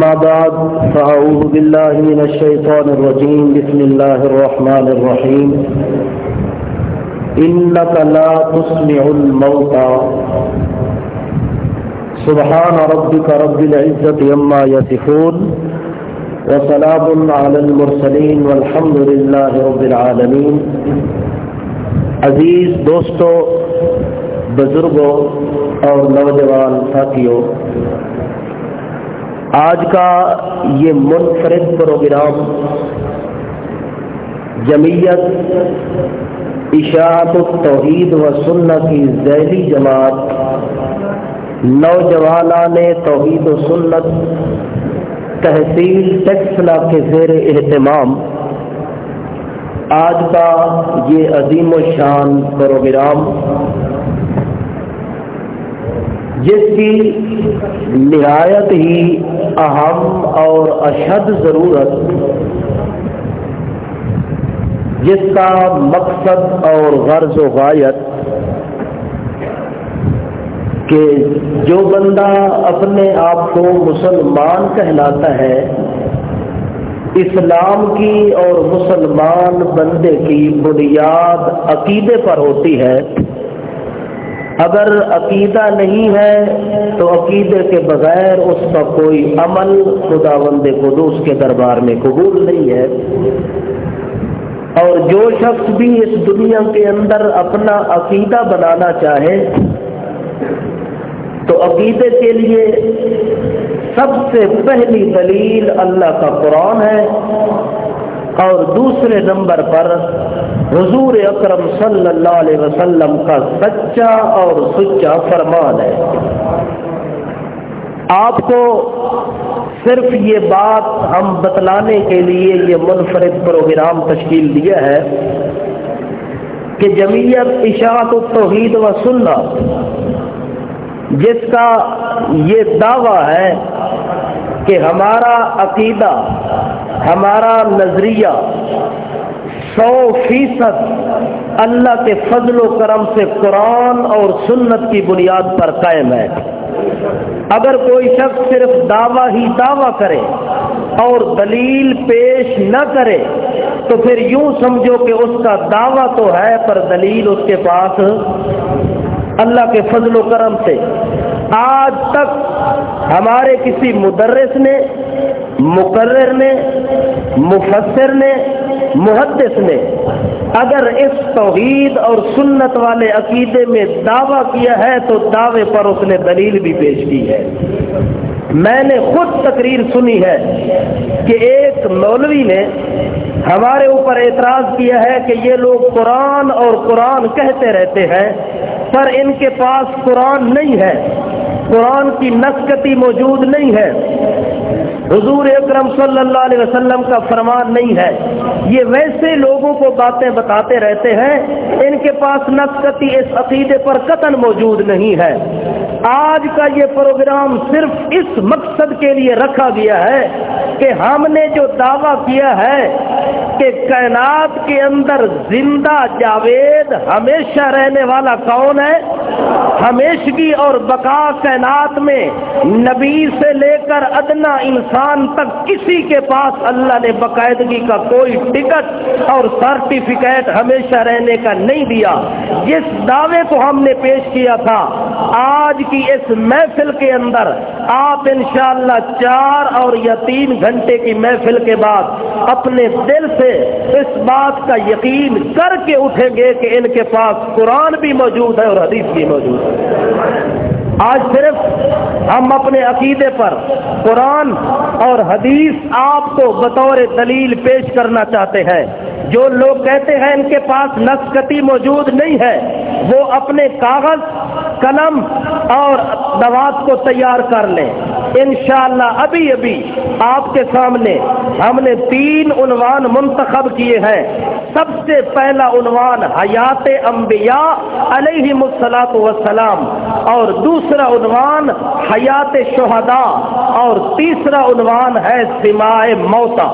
أما بعد فأعوذ بالله من الشيطان الرجيم بسم الله الرحمن الرحيم إنك لا تسمع الموتى سبحان ربك رب العزة عما يصفون وسلام على المرسلين والحمد لله رب العالمين. عزیز دوستو، بزرگوں اور نوجوان ساتھیوں، آج کا یہ منفرد پروگرام جمعیت اشاعت التوحید و سنت کی ذیلی جماعت نوجوانان توحید و سنت تحصیل ٹیکسلا کے زیر اہتمام آج کا یہ عظیم الشان پروگرام، جس کی نہایت ہی اہم اور اشد ضرورت، جس کا مقصد اور غرض و غایت کہ جو بندہ اپنے آپ کو مسلمان کہلاتا ہے، اسلام کی اور مسلمان بندے کی بنیاد عقیدے پر ہوتی ہے. اگر عقیدہ نہیں ہے تو عقیدے کے بغیر اس کا کوئی عمل خداوند قدوس کے دربار میں قبول نہیں ہے. اور جو شخص بھی اس دنیا کے اندر اپنا عقیدہ بنانا چاہے تو عقیدے کے لیے سب سے پہلی دلیل اللہ کا قرآن ہے، اور دوسرے نمبر پر حضور اکرم صلی اللہ علیہ وسلم کا سچا اور سچا فرمان ہے. آپ کو صرف یہ بات ہم بتلانے کے لیے یہ منفرد پروگرام تشکیل دیا ہے کہ جمعیت اشاعت التوحید و سنت، جس کا یہ دعویٰ ہے کہ ہمارا عقیدہ، ہمارا نظریہ 100% اللہ کے فضل و کرم سے قرآن اور سنت کی بنیاد پر قائم ہے. اگر کوئی شخص صرف دعویٰ ہی دعویٰ کرے اور دلیل پیش نہ کرے تو پھر یوں سمجھو کہ اس کا دعویٰ تو ہے پر دلیل اس کے پاس اللہ کے فضل و کرم سے آج تک ہمارے کسی مدرس نے، مقرر نے، مفسر نے، محدث نے اگر اس توحید اور سنت والے عقیدے میں دعویٰ کیا ہے تو دعوے پر اس نے دلیل بھی پیش کی ہے. میں نے خود تقریر سنی ہے کہ ایک مولوی نے ہمارے اوپر اعتراض کیا ہے کہ یہ لوگ قرآن اور قرآن کہتے رہتے ہیں پر ان کے پاس قرآن نہیں ہے، قرآن کی نسختی موجود نہیں ہے، حضور اکرم صلی اللہ علیہ وسلم کا فرمان نہیں ہے. یہ ویسے لوگوں کو باتیں بتاتے رہتے ہیں، ان کے پاس نسختی اس عقیدے پر قطعاً موجود نہیں ہے. آج کا یہ پروگرام صرف اس مقصد کے لیے رکھا گیا ہے کہ ہم نے جو دعویٰ کیا ہے کہ کائنات کے اندر زندہ جاوید ہمیشہ رہنے والا کون ہے، ہمیشگی اور بقا کائنات میں نبی سے لے کر ادنا انسان تک کسی کے پاس اللہ نے باقاعدگی کا کوئی ٹکٹ اور سرٹیفکیٹ ہمیشہ رہنے کا نہیں دیا. جس دعوے کو ہم نے پیش کیا تھا آج کی اس محفل کے اندر آپ انشاءاللہ 4 اور یا 3 گھنٹے کی محفل کے بعد اپنے دل سے اس بات کا یقین کر کے اٹھیں گے کہ ان کے پاس قرآن بھی موجود ہے اور حدیث بھی موجود ہے. آج صرف ہم اپنے عقیدے پر قرآن اور حدیث آپ کو بطور دلیل پیش کرنا چاہتے ہیں. جو لوگ کہتے ہیں ان کے پاس نسختی موجود نہیں ہے، وہ اپنے کاغذ، قلم اور دوات کو تیار کر لیں. انشاءاللہ ابھی آپ کے سامنے ہم نے 3 عنوان منتخب کیے ہیں. سب سے پہلا عنوان حیات انبیاء علیہم الصلاۃ والسلام، اور دوسرا عنوان حیات شہداء، اور تیسرا عنوان ہے سماع موتیٰ.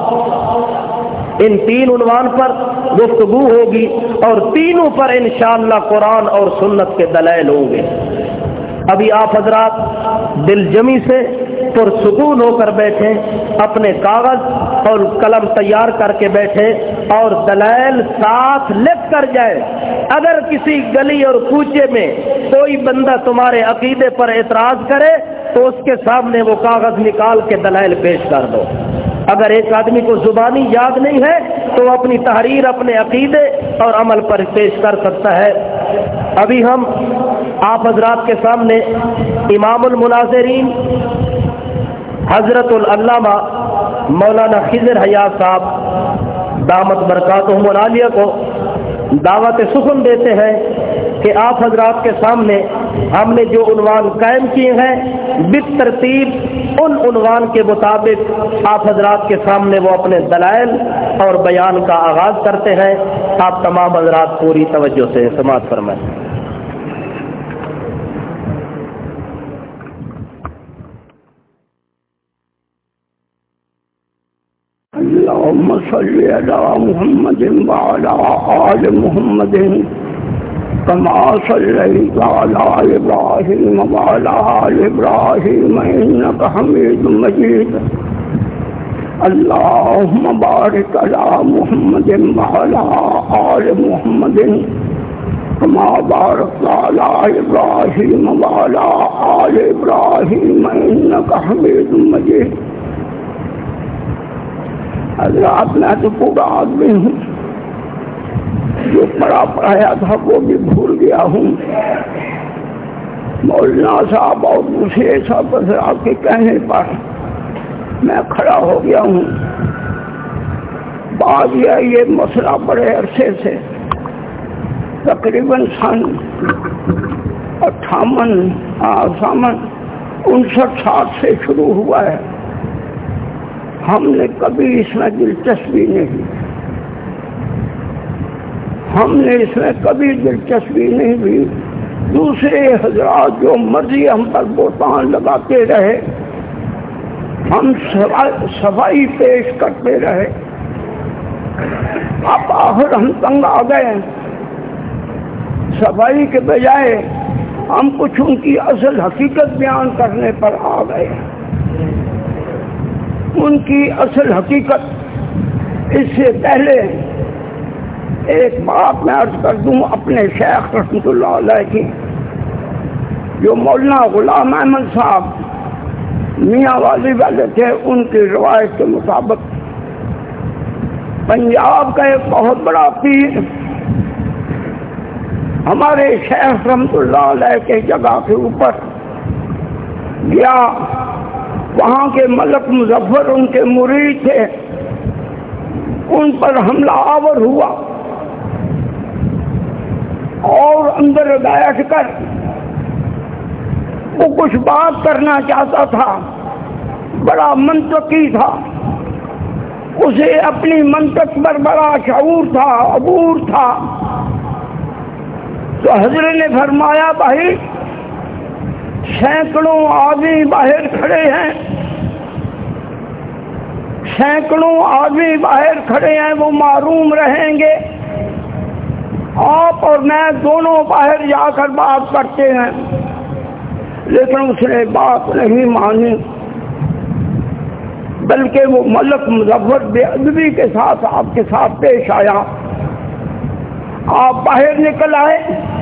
ان 3 عنوان پر گفتگو ہوگی اور تینوں پر انشاءاللہ قرآن اور سنت کے دلائل ہوں گے. ابھی آپ حضرات دل جمی سے پرسکون ہو کر بیٹھیں، اپنے کاغذ اور قلم تیار کر کے بیٹھے اور دلائل ساتھ لکھ کر جائے۔ اگر کسی گلی اور کوچے میں کوئی بندہ تمہارے عقیدے پر اعتراض کرے تو اس کے سامنے وہ کاغذ نکال کے دلائل پیش کر دو۔ اگر ایک آدمی کو زبانی یاد نہیں ہے تو اپنی تحریر اپنے عقیدے اور عمل پر پیش کر سکتا ہے۔ ابھی ہم آپ حضرات کے سامنے امام المناظرین حضرت العلامہ مولانا خضر حیات صاحب دامت برکاتہم العالیہ کو دعوت سخن دیتے ہیں کہ آپ حضرات کے سامنے ہم نے جو عنوان قائم کیے ہیں بالترتیب ان عنوان کے مطابق آپ حضرات کے سامنے وہ اپنے دلائل اور بیان کا آغاز کرتے ہیں۔ آپ تمام حضرات پوری توجہ سے سماعت فرمائیں۔ اللهم صل على محمد وعلى آل محمد كما صليت على إبراهيم وعلى آل إبراهيم إنك حميد مجيد اللهم بارك على محمد وعلى آل محمد كما باركت على إبراهيم وعلى آل إبراهيم إنك حميد مجيد۔ حضرات میں تو پورا آدمی ہوں، جو پڑھایا تھا وہ بھی بھول گیا ہوں۔ مولانا صاحب اور دوسرے سب حضرات کے کہنے پر میں کھڑا ہو گیا ہوں۔ بات یہ مسئلہ بڑے عرصے سے تقریباً سن 59 سے شروع ہوا ہے۔ ہم نے کبھی اس میں دلچسپی نہیں لی۔ دوسرے حضرات جو مرضی ہم پر بہتان لگاتے رہے، ہم صفائی پیش کرتے رہے۔ اب آخر ہم تنگ آ گئے، صفائی کے بجائے ہم کچھ ان کی اصل حقیقت بیان کرنے پر آ گئے۔ ان کی اصل حقیقت، اس سے پہلے ایک بات میں عرض کر دوں اپنے شیخ رحمۃ اللہ علیہ کی، جو مولانا غلام احمد صاحب میاں والی والے تھے، ان کی روایت کے مطابق پنجاب کا ایک بہت بڑا پیر ہمارے شیخ رحمۃ اللہ علیہ کے جگہ کے اوپر گیا۔ وہاں کے ملک مظفر ان کے مرید تھے، ان پر حملہ آور ہوا اور اندر بیٹھ کر وہ کچھ بات کرنا چاہتا تھا، بڑا منطقی تھا، اسے اپنی منطق پر بڑا شعور تھا، عبور تھا۔ تو حضرت نے فرمایا بھائی سینکڑوں آدمی باہر کھڑے ہیں، وہ معروم رہیں گے، آپ اور میں دونوں باہر جا کر بات کرتے ہیں۔ لیکن اس نے بات نہیں مانی، بلکہ وہ ملک مظفر بے ادبی کے ساتھ آپ کے ساتھ پیش آیا۔ آپ باہر نکل آئے،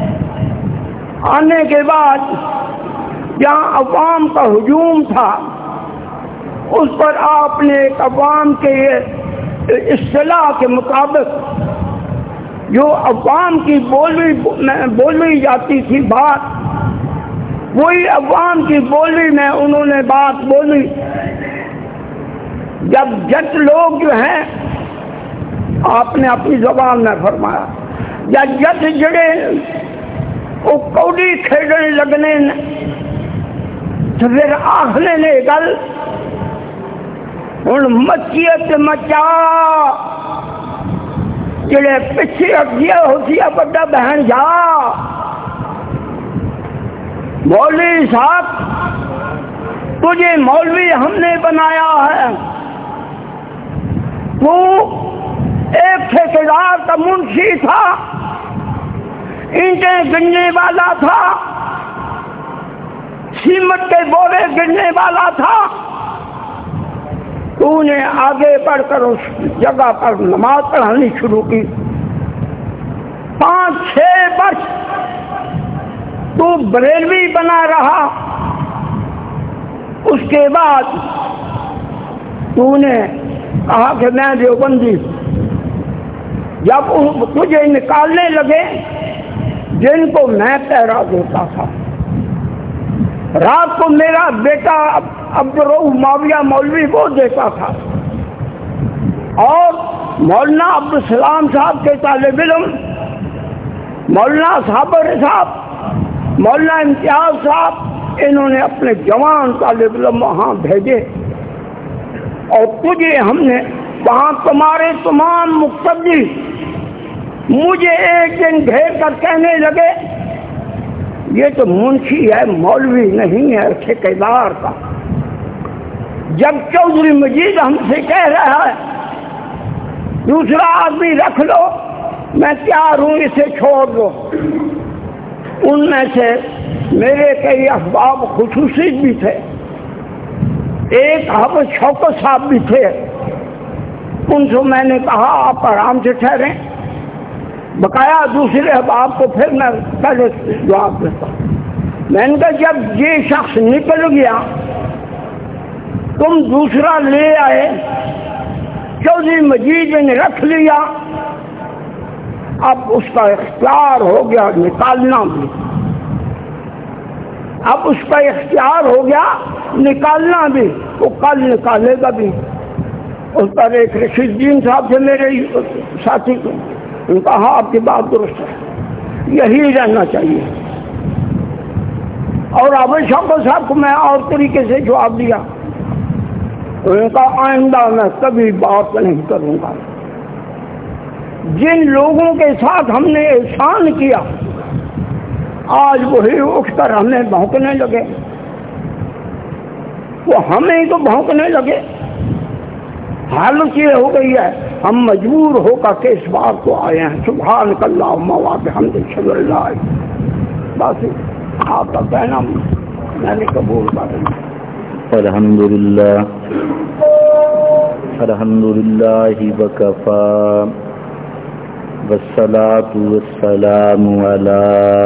آنے کے بعد جہاں عوام کا ہجوم تھا اس پر آپ نے ایک عوام کے اصطلاح کے مطابق جو عوام کی بولی جاتی تھی بات، وہی عوام کی بولی میں انہوں نے بات بولی۔ جب جٹ لوگ جو ہیں، آپ نے اپنی زبان میں فرمایا، جب جٹ جڑے وہ کوڑی کھیڑنے لگنے تو پھر آخنے نے گل ہوں مچیت مچا جڑے پیچھے اگیا ہوتی ہے بڑا بہن جا۔ مولوی صاحب تجھے مولوی ہم نے بنایا ہے، تو ایک ٹھیکیدار کا منشی تھا، اینٹیں گننے والا تھا، سیمٹ کے بورے گرنے والا تھا، تو نے آگے بڑھ کر اس جگہ پر نماز پڑھانی شروع کی۔ 5-6 برس تو بریلوی بنا رہا، اس کے بعد تو نے کہا کہ میں دیوبندی۔ جب تجھے نکالنے لگے جن کو میں پہرا دیتا تھا، رات کو میرا بیٹا عبدالرؤوف معاویہ مولوی وہ دیتا تھا، اور مولانا عبدالسلام صاحب کے طالب علم مولانا صابر صاحب، مولانا امتیاز صاحب، انہوں نے اپنے جوان طالب علم وہاں بھیجے، اور تجھے ہم نے وہاں تمہارے تمام مقتدی مجھے ایک دن گھیر کر کہنے لگے یہ تو منشی ہے، مولوی نہیں ہے، ٹھیکیدار کا۔ جب چودھری مجید ہم سے کہہ رہا ہے دوسرا آدمی رکھ لو، میں تیار ہوں، اسے چھوڑ دو۔ ان میں سے میرے کئی احباب خصوصی بھی تھے، ایک حافظ شوکت صاحب بھی تھے، ان سے میں نے کہا آپ آرام سے ٹھہریں، بقایا دوسرے احباب کو پھر میں پہلے جواب دیتا ہوں۔ میں نے کہا جب یہ شخص نکل گیا تم دوسرا لے آئے، چودھری مجید نے رکھ لیا، اب اس کا اختیار ہو گیا نکالنا بھی، اب اس کا اختیار ہو گیا نکالنا بھی، وہ کل نکالے گا بھی۔ اس پر ایک رشید الدین صاحب تھے میرے ساتھی کو، ان کا ہاں آپ کی بات درست ہے، یہی رہنا چاہیے۔ اور حافظ شوکت صاحب کو میں اور طریقے سے جواب دیا، ان کا آئندہ میں کبھی بات نہیں کروں گا۔ جن لوگوں کے ساتھ ہم نے احسان کیا آج وہی اٹھ کر ہمیں بھونکنے لگے، وہ ہمیں تو بھونکنے لگے۔ حالت یہ ہو گئی ہے ہم مجبور ہو کر کے اس بات کو آئے ہیں۔ سبحانک اللہم و بحمدک، اشہد ان لا الہ الا انت۔ بس آپ کا کہنا میں نے قبول کر لیا۔ الحمدللہ وکفا والصلاة والسلام على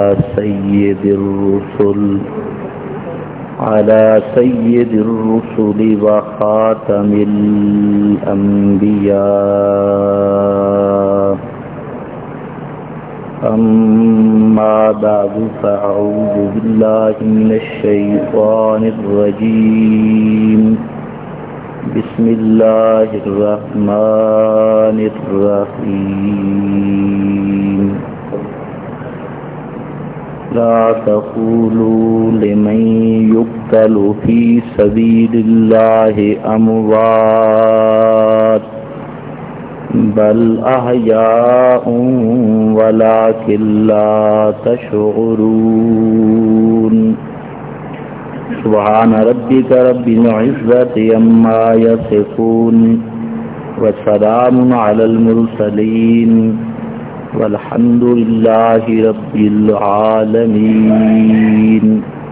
سید الرسل وخاتم الانبیاء، اما بعد فاعوذ باللہ من الشیطان الرجیم، بسم اللہ الرحمن الرحیم۔ لا تقولوا لمن يقتل في سبيل الله أموات بل أحياء ولكن لا تشعرون۔ سبحان ربك رب العزة عما يصفون وسلام على المرسلين والحمد للہ رب العالمین۔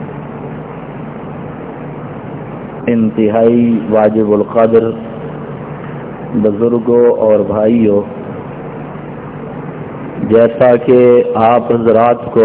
انتہائی واجب القدر بزرگوں اور بھائیوں، جیسا کہ آپ حضرات کو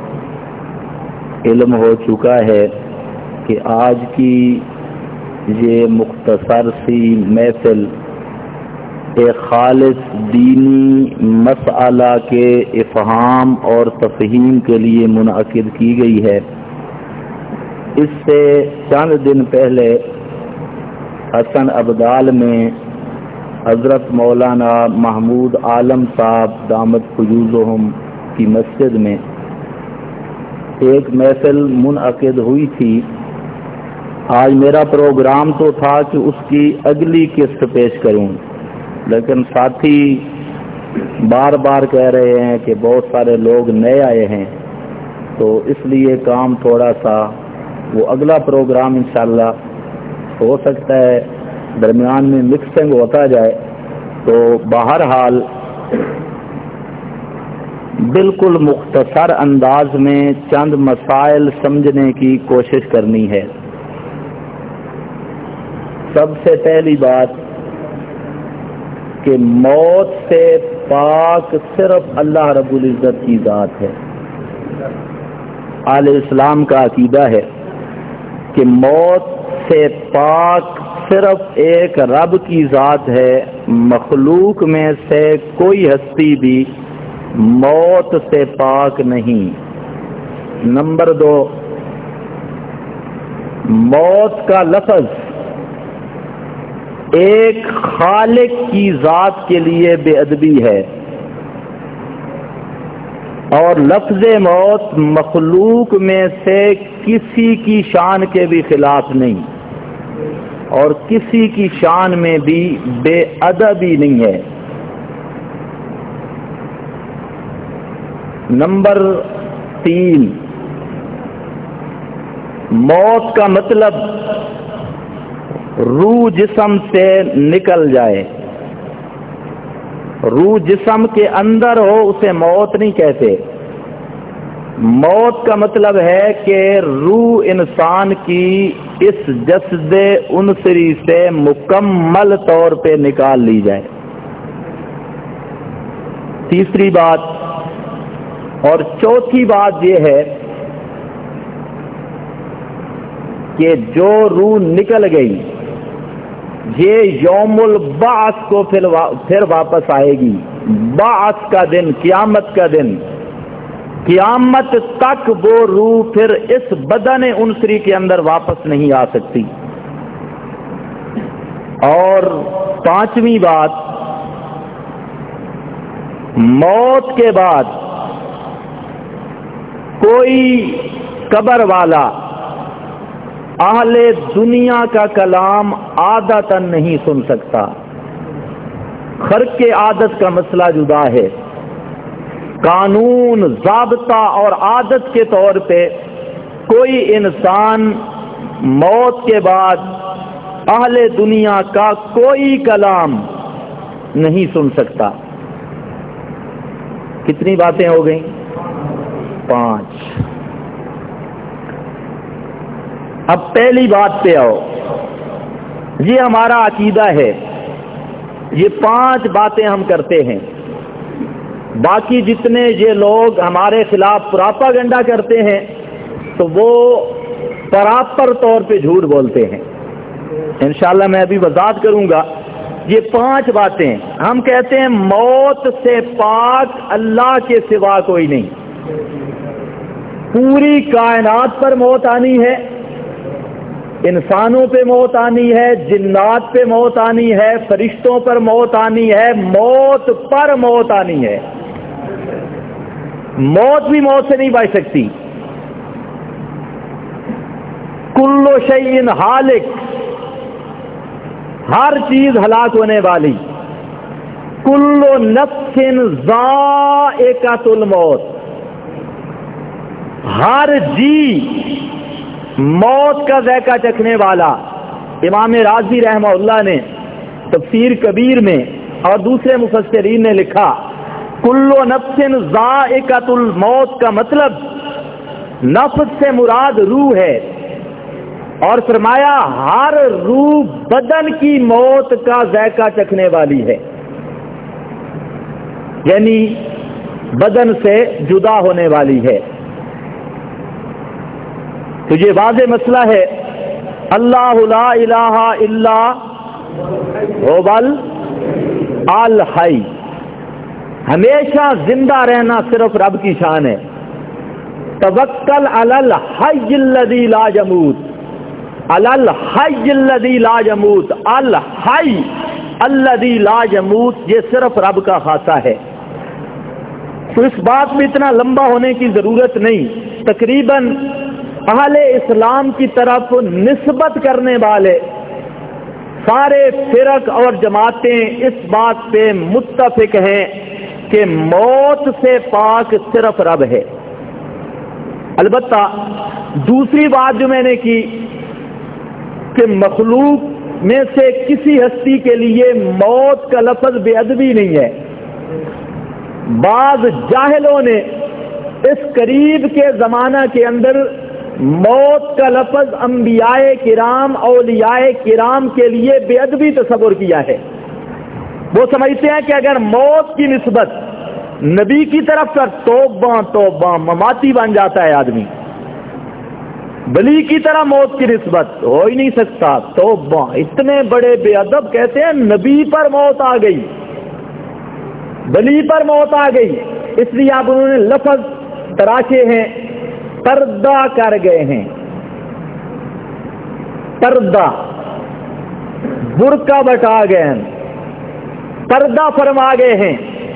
علم ہو چکا ہے کہ آج کی یہ مختصر سی محفل ایک خالص دینی مسئلہ کے افہام اور تفہیم کے لیے منعقد کی گئی ہے۔ اس سے چند دن پہلے حسن ابدال میں حضرت مولانا محمود عالم صاحب دامت فیوضہم کی مسجد میں ایک محفل منعقد ہوئی تھی۔ آج میرا پروگرام تو تھا کہ اس کی اگلی قسط پیش کروں، لیکن ساتھی بار بار کہہ رہے ہیں کہ بہت سارے لوگ نئے آئے ہیں، تو اس لیے کام تھوڑا سا وہ اگلا پروگرام انشاءاللہ ہو سکتا ہے درمیان میں مکسنگ ہوتا جائے۔ تو بہرحال بالکل مختصر انداز میں چند مسائل سمجھنے کی کوشش کرنی ہے۔ سب سے پہلی بات کہ موت سے پاک صرف اللہ رب العزت کی ذات ہے۔ اہل اسلام کا عقیدہ ہے کہ موت سے پاک صرف ایک رب کی ذات ہے، مخلوق میں سے کوئی ہستی بھی موت سے پاک نہیں۔ نمبر 2، موت کا لفظ ایک خالق کی ذات کے لیے بے ادبی ہے، اور لفظ موت مخلوق میں سے کسی کی شان کے بھی خلاف نہیں، اور کسی کی شان میں بھی بے ادبی نہیں ہے۔ نمبر 3، موت کا مطلب روح جسم سے نکل جائے۔ روح جسم کے اندر ہو اسے موت نہیں کہتے۔ موت کا مطلب ہے کہ روح انسان کی اس جسد عنصری سے مکمل طور پہ نکال لی جائے۔ تیسری بات اور چوتھی بات یہ ہے کہ جو روح نکل گئی یہ یوم البعث کو پھر واپس آئے گی۔ بعث کا دن، قیامت کا دن، قیامت تک وہ روح پھر اس بدن عنصری کے اندر واپس نہیں آ سکتی۔ اور پانچویں بات، موت کے بعد کوئی قبر والا اہل دنیا کا کلام عادتاً نہیں سن سکتا۔ خرق کے عادت کا مسئلہ جدا ہے۔ قانون، ضابطہ اور عادت کے طور پہ کوئی انسان موت کے بعد اہل دنیا کا کوئی کلام نہیں سن سکتا۔ کتنی باتیں ہو گئیں؟ 5۔ اب پہلی بات پہ آؤ، یہ ہمارا عقیدہ ہے، یہ 5 باتیں ہم کرتے ہیں۔ باقی جتنے یہ لوگ ہمارے خلاف پراپاگنڈا کرتے ہیں تو وہ پراپر طور پہ جھوٹ بولتے ہیں۔ انشاءاللہ میں ابھی وضاحت کروں گا۔ یہ 5 باتیں ہم کہتے ہیں موت سے پاک اللہ کے سوا کوئی نہیں۔ پوری کائنات پر موت آنی ہے، انسانوں پہ موت آنی ہے، جنات پہ موت آنی ہے، فرشتوں پر موت آنی ہے، موت پر موت آنی ہے۔ موت بھی موت سے نہیں بچ سکتی۔ کل شیء ہالک، ہر چیز ہلاک ہونے والی۔ کل نفس ذائقۃ الموت، ہر جی موت کا ذائقہ چکھنے والا۔ امام رازی رحمہ اللہ نے تفسیر کبیر میں اور دوسرے مفسرین نے لکھا کل نفس ذائقۃ الموت کا مطلب نفس سے مراد روح ہے، اور فرمایا ہر روح بدن کی موت کا ذائقہ چکھنے والی ہے، یعنی بدن سے جدا ہونے والی ہے۔ تو یہ واضح مسئلہ ہے، اللہ لا الہ الا هو الحی، ہمیشہ زندہ رہنا صرف رب کی شان ہے۔ توکل علی الحی الذی لا یموت، علی الحی الذی لا یموت، الحی الذی لا یموت، یہ صرف رب کا خاصہ ہے۔ تو اس بات میں اتنا لمبا ہونے کی ضرورت نہیں۔ تقریباً اہل اسلام کی طرف نسبت کرنے والے سارے فرق اور جماعتیں اس بات پہ متفق ہیں کہ موت سے پاک صرف رب ہے۔ البتہ دوسری بات جو میں نے کی کہ مخلوق میں سے کسی ہستی کے لیے موت کا لفظ بے ادبی نہیں ہے، بعض جاہلوں نے اس قریب کے زمانہ کے اندر موت کا لفظ انبیاء کرام اولیاء کرام کے لیے بے ادبی تصور کیا ہے۔ وہ سمجھتے ہیں کہ اگر موت کی نسبت نبی کی طرف پر توبہ توبہ مماتی بن جاتا ہے آدمی، بلی کی طرح موت کی نسبت ہو ہی نہیں سکتا، توبہ اتنے بڑے بے ادب کہتے ہیں نبی پر موت آ گئی، بلی پر موت آ گئی، اس لیے آپ انہوں نے لفظ تراشے ہیں، پردہ کر گئے ہیں، پردہ برقع بٹا گئے ہیں، پردہ فرما گئے ہیں۔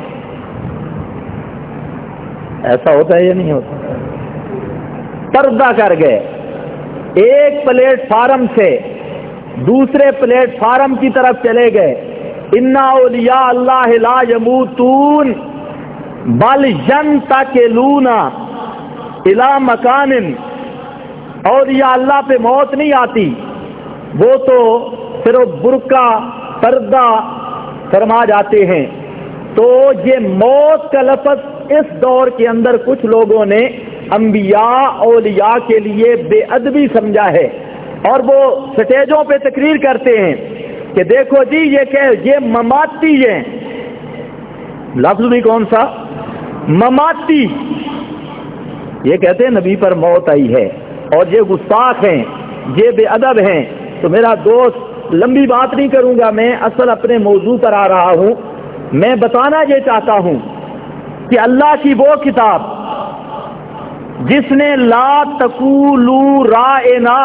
ایسا ہوتا ہے یا نہیں ہوتا؟ پردہ کر گئے، ایک پلیٹ فارم سے دوسرے پلیٹ فارم کی طرف چلے گئے۔ انا اولیاء اللہ لا یموتون بل ینتقلون الی مکان، اولیاء اللہ پہ موت نہیں آتی، وہ تو صرف برقع پردہ فرما جاتے ہیں۔ تو یہ موت کا لفظ اس دور کے اندر کچھ لوگوں نے انبیاء اولیاء کے لیے بے ادبی سمجھا ہے، اور وہ سٹیجوں پہ تقریر کرتے ہیں کہ دیکھو جی یہ مماتی ہیں، لفظ بھی کون سا؟ مماتی۔ یہ کہتے ہیں نبی پر موت آئی ہے، اور یہ گستاخ ہیں، یہ بے ادب ہیں۔ تو میرا دوست لمبی بات نہیں کروں گا، میں اصل اپنے موضوع پر آ رہا ہوں۔ میں بتانا یہ چاہتا ہوں کہ اللہ کی وہ کتاب جس نے لا تقولوا رائنا،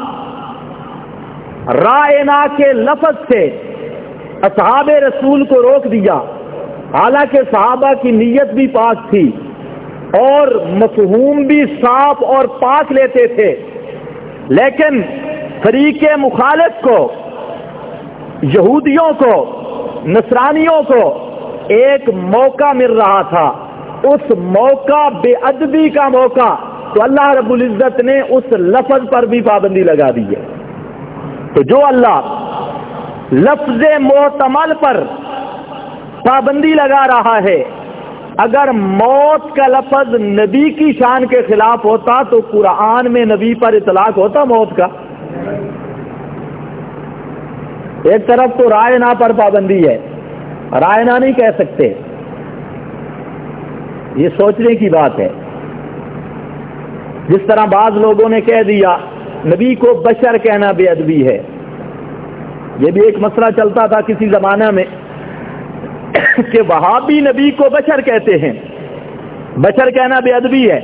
رائنا کے لفظ سے اصحاب رسول کو روک دیا، حالانکہ صحابہ کی نیت بھی پاک تھی اور مفہوم بھی صاف اور پاک لیتے تھے، لیکن فریق مخالف کو، یہودیوں کو، نصرانیوں کو ایک موقع مل رہا تھا، اس موقع بے ادبی کا موقع، تو اللہ رب العزت نے اس لفظ پر بھی پابندی لگا دی ہے۔ تو جو اللہ لفظ محتمل پر پابندی لگا رہا ہے، اگر موت کا لفظ نبی کی شان کے خلاف ہوتا تو قرآن میں نبی پر اطلاق ہوتا موت کا۔ ایک طرف تو رائنا پر پابندی ہے، رائنا نہیں کہہ سکتے، یہ سوچنے کی بات ہے۔ جس طرح بعض لوگوں نے کہہ دیا نبی کو بشر کہنا بے ادبی ہے، یہ بھی ایک مسئلہ چلتا تھا کسی زمانہ میں کہ وہابی نبی کو بشر کہتے ہیں، بشر کہنا بے ادبی ہے۔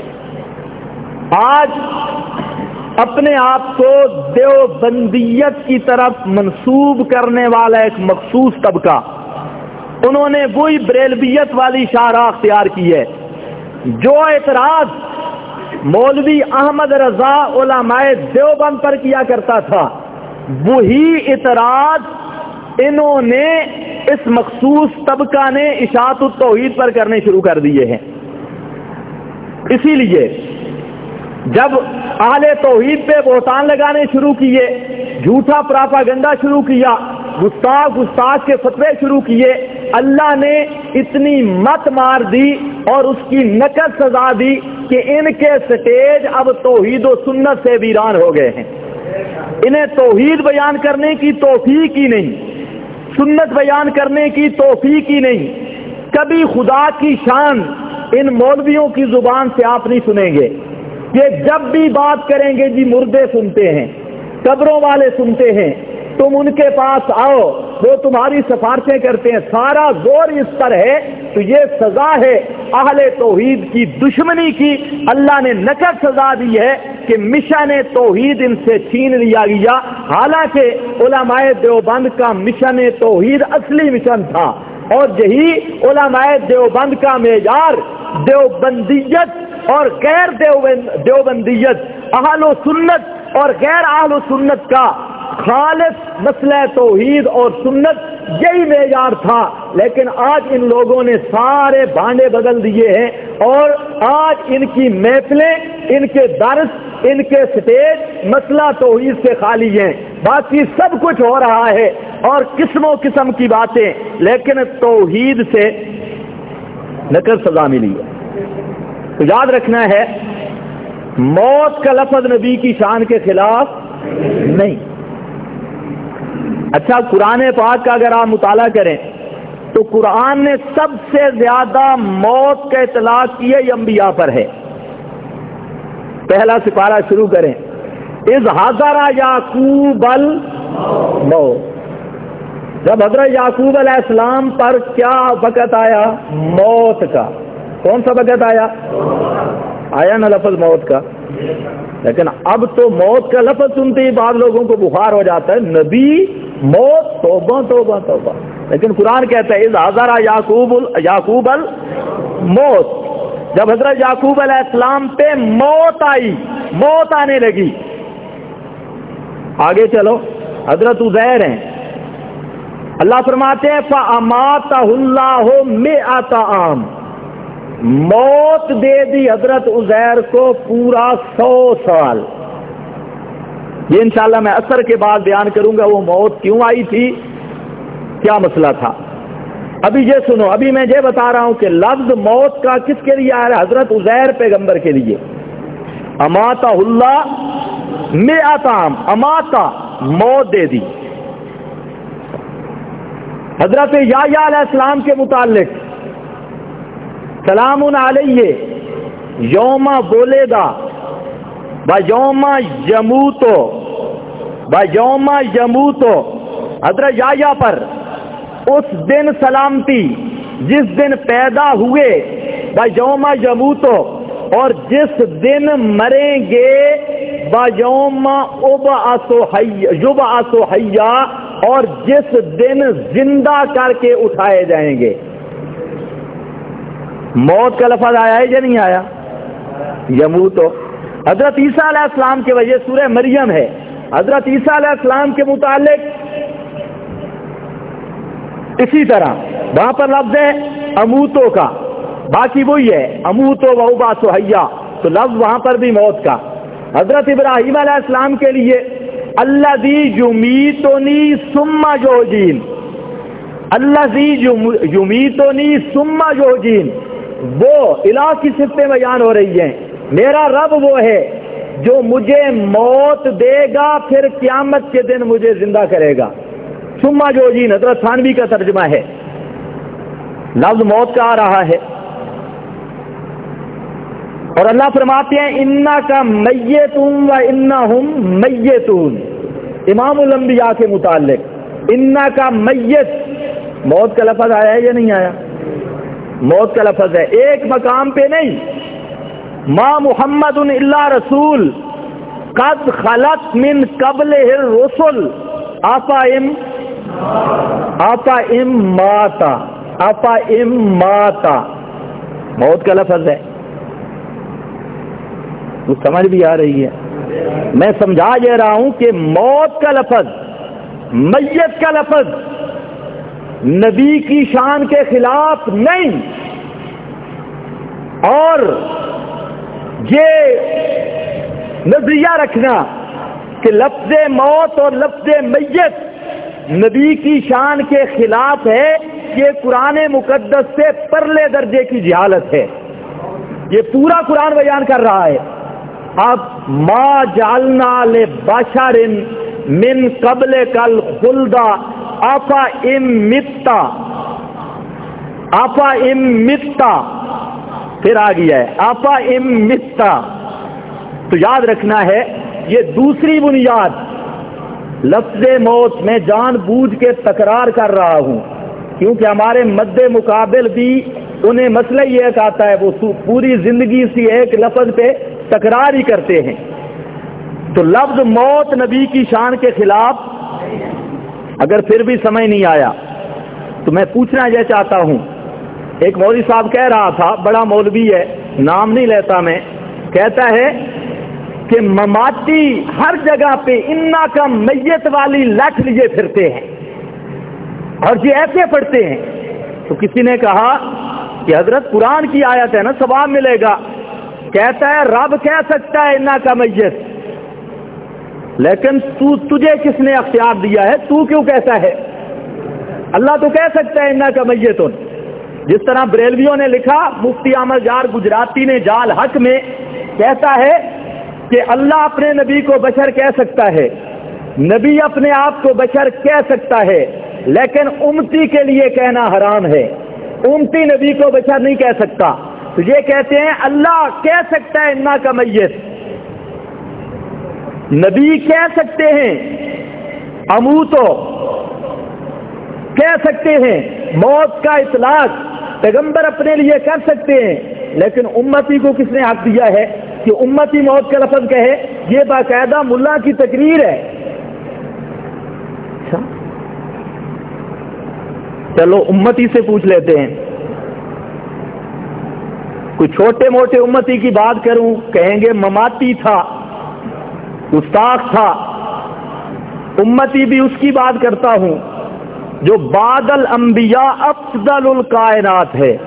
آج اپنے آپ کو دیوبندیت کی طرف منسوب کرنے والا ایک مخصوص طبقہ، انہوں نے وہی بریلویت والی شاہراہ اختیار کی ہے۔ جو اعتراض مولوی احمد رضا علماء دیوبند پر کیا کرتا تھا، وہی اعتراض انہوں نے اس مخصوص طبقہ نے اشاعت التوحید پر کرنے شروع کر دیے ہیں۔ اسی لیے جب اہل توحید پہ بہتان لگانے شروع کیے، جھوٹا پراپاگنڈا شروع کیا، گستاخ کے فتوے شروع کیے، اللہ نے اتنی مت مار دی اور اس کی نقد سزا دی کہ ان کے سٹیج اب توحید و سنت سے ویران ہو گئے ہیں۔ انہیں توحید بیان کرنے کی توفیق ہی نہیں، سنت بیان کرنے کی توفیق ہی نہیں۔ کبھی خدا کی شان ان مولویوں کی زبان سے آپ نہیں سنیں گے کہ جب بھی بات کریں گے جی مردے سنتے ہیں، قبروں والے سنتے ہیں، تم ان کے پاس آؤ، وہ تمہاری سفارشیں کرتے ہیں، سارا زور اس پر ہے۔ تو یہ سزا ہے اہل توحید کی دشمنی کی، اللہ نے نقد سزا دی ہے کہ مشن توحید ان سے چھین لیا گیا، حالانکہ علماء دیوبند کا مشن توحید اصلی مشن تھا، اور یہی علماء دیوبند کا معیار دیوبندیت اور غیر دیوبندیت، اہل و سنت اور غیر اہل و سنت کا خالص مسئلہ توحید اور سنت یہی معیار تھا۔ لیکن آج ان لوگوں نے سارے بھانڈے بدل دیے ہیں، اور آج ان کی محفلیں، ان کے درس، ان کے سٹیج مسئلہ توحید سے خالی ہیں، باقی سب کچھ ہو رہا ہے اور قسم و قسم کی باتیں، لیکن توحید سے نقل سزا ملی ہے۔ تو یاد رکھنا ہے موت کا لفظ نبی کی شان کے خلاف نہیں۔ اچھا، قرآن پاک کا اگر آپ مطالعہ کریں تو قرآن نے سب سے زیادہ موت کا اطلاق کیا یہ انبیاء پر ہے۔ پہلا سپارہ شروع کریں، اذ حضر یعقوب الموت، جب حضرت یعقوب علیہ السلام پر کیا وقت آیا؟ موت کا۔ کون سا وقت آیا نا لفظ موت کا؟ لیکن اب تو موت کا لفظ سنتے ہی بعض لوگوں کو بخار ہو جاتا ہے، نبی موت، توبہ توبہ توبہ۔ لیکن قرآن کہتا ہے اذ حضر یعقوب الموت، جب حضرت یعقوب علیہ السلام پہ موت آئی، موت آنے لگی۔ آگے چلو، حضرت عزیر ہیں، اللہ فرماتے ہیں فَأَمَاتَهُ اللَّهُ مِئَةَ عام، موت دے دی حضرت عزیر کو پورا 100 سال۔ یہ انشاءاللہ میں عصر کے بعد بیان کروں گا وہ موت کیوں آئی تھی، کیا مسئلہ تھا۔ ابھی یہ سنو، ابھی میں یہ بتا رہا ہوں کہ لفظ موت کا کس کے لیے آیا؟ حضرت عزیر پیغمبر کے لیے۔ اماتہ اللہ مئات عام، اماتہ موت دے دی۔ حضرت یحییٰ علیہ السلام کے متعلق سلام علیہ یوم ولد و یوم یموت، حضرت یحییٰ پر اس دن سلامتی جس دن پیدا ہوئے، و یوم یموت، اور جس دن مریں گے، و یوم یبعث حیا، اور جس دن زندہ کر کے اٹھائے جائیں گے۔ موت کا لفظ آیا ہے یا نہیں آیا؟ یموت۔ حضرت عیسیٰ علیہ السلام کے وجہ سورہ مریم ہے، حضرت عیسیٰ علیہ السلام کے متعلق اسی طرح وہاں پر لفظ ہے اموتوں کا، باقی وہی ہے اموتو و ابعث حیا، تو لفظ وہاں پر بھی موت کا۔ حضرت ابراہیم علیہ السلام کے لیے الذی یمیتنی ثم یحیین، الذی یمیتنی ثم یحیین، وہ الہ کی صفتیں بیان ہو رہی ہیں، میرا رب وہ ہے جو مجھے موت دے گا پھر قیامت کے دن مجھے زندہ کرے گا۔ ثم یحیین حضرت تھانوی کا ترجمہ ہے، لفظ موت کا آ رہا ہے۔ اور اللہ فرماتے ہیں انک میت و انہم میتون، امام الانبیاء کے متعلق انک میت، موت کا لفظ آیا ہے یا نہیں آیا؟ موت کا لفظ ہے، ایک مقام پہ نہیں، ما محمد الا رسول قد خلت من قبلہ الرسل افئن ماتا، موت کا لفظ ہے، وہ سمجھ بھی آ رہی ہے؟ میں سمجھا جا رہا ہوں کہ موت کا لفظ، میت کا لفظ نبی کی شان کے خلاف نہیں، اور یہ نظریہ رکھنا کہ لفظ موت اور لفظ میت نبی کی شان کے خلاف ہے، یہ قرآن مقدس سے پرلے درجے کی جہالت ہے۔ یہ پورا قرآن بیان کر رہا ہے، اب ما جعلنا لبشر من قبلک الخلد افئن مت، پھر آ گیا ہے افئن مت۔ تو یاد رکھنا ہے یہ دوسری بنیاد، لفظ موت میں جان بوجھ کے تکرار کر رہا ہوں کیونکہ ہمارے مد مقابل بھی انہیں مسئلہ یہ ایک آتا ہے، وہ پوری زندگی سی ایک لفظ پہ تکرار ہی کرتے ہیں۔ تو لفظ موت نبی کی شان کے خلاف، اگر پھر بھی سمجھ نہیں آیا تو میں پوچھنا یہ چاہتا ہوں، ایک مولوی صاحب کہہ رہا تھا، بڑا مولوی ہے، نام نہیں لیتا میں، کہتا ہے کہ مماتی ہر جگہ پہ انا کا میت والی لٹ لیے پھرتے ہیں اور یہ ایسے پڑھتے ہیں۔ تو کسی نے کہا کہ حضرت قرآن کی آیت ہے نا، ثواب ملے گا۔ کہتا ہے رب کہہ سکتا ہے انا کا میت، لیکن تجھے کس نے اختیار دیا ہے؟ تو کیوں کہتا ہے؟ اللہ تو کہہ سکتا ہے انا کا میتن، جس طرح بریلویوں نے لکھا، مفتی احمد جار گجراتی نے جال حق میں کہتا ہے کہ اللہ اپنے نبی کو بشر کہہ سکتا ہے، نبی اپنے آپ کو بشر کہہ سکتا ہے، لیکن امتی کے لیے کہنا حرام ہے، امتی نبی کو بشر نہیں کہہ سکتا۔ تو یہ کہتے ہیں اللہ کہہ سکتا ہے انا کا میت، نبی کہہ سکتے ہیں اموتو، کہہ سکتے ہیں موت کا اطلاق پیغمبر اپنے لیے کر سکتے ہیں، لیکن امتی کو کس نے حق دیا ہے کہ امتی موت کا لفظ کہے؟ یہ باقاعدہ ملا کی تقریر ہے۔ چلو امتی سے پوچھ لیتے ہیں، کوئی چھوٹے موٹے امتی کی بات کروں، کہیں گے مماتی تھا، گستاخ تھا۔ امتی بھی اس کی بات کرتا ہوں جو بعد الانبیاء افضل الکائنات ہے،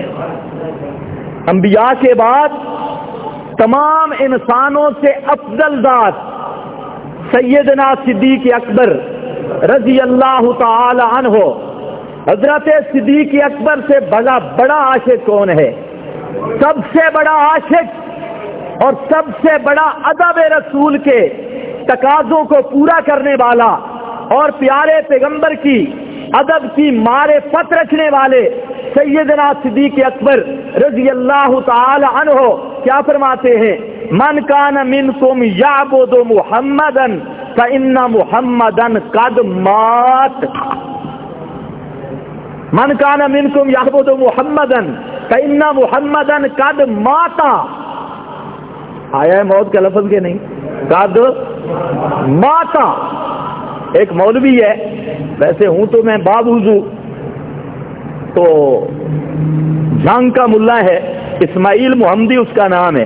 انبیاء کے بعد تمام انسانوں سے افضل ذات سیدنا صدیق اکبر رضی اللہ تعالی عنہ۔ حضرت صدیق اکبر سے بڑا عاشق کون ہے؟ سب سے بڑا عاشق اور سب سے بڑا ادب رسول کے تقاضوں کو پورا کرنے والا اور پیارے پیغمبر کی ادب کی معرفت رکھنے والے سیدنا صدیق اکبر رضی اللہ تعالی عنہ کیا فرماتے ہیں؟ من کان منکم یعبد محمدا فإن محمدا قد مات۔ من کان منکم یعبد محمدا فإن محمدا قد مات۔ آیا ہے موت کا لفظ کے نہیں؟ قد ماتا۔ ایک مولوی ہے، ویسے ہوں تو میں باب وضو، تو جھنگ کا ملا ہے، اسماعیل محمدی اس کا نام ہے،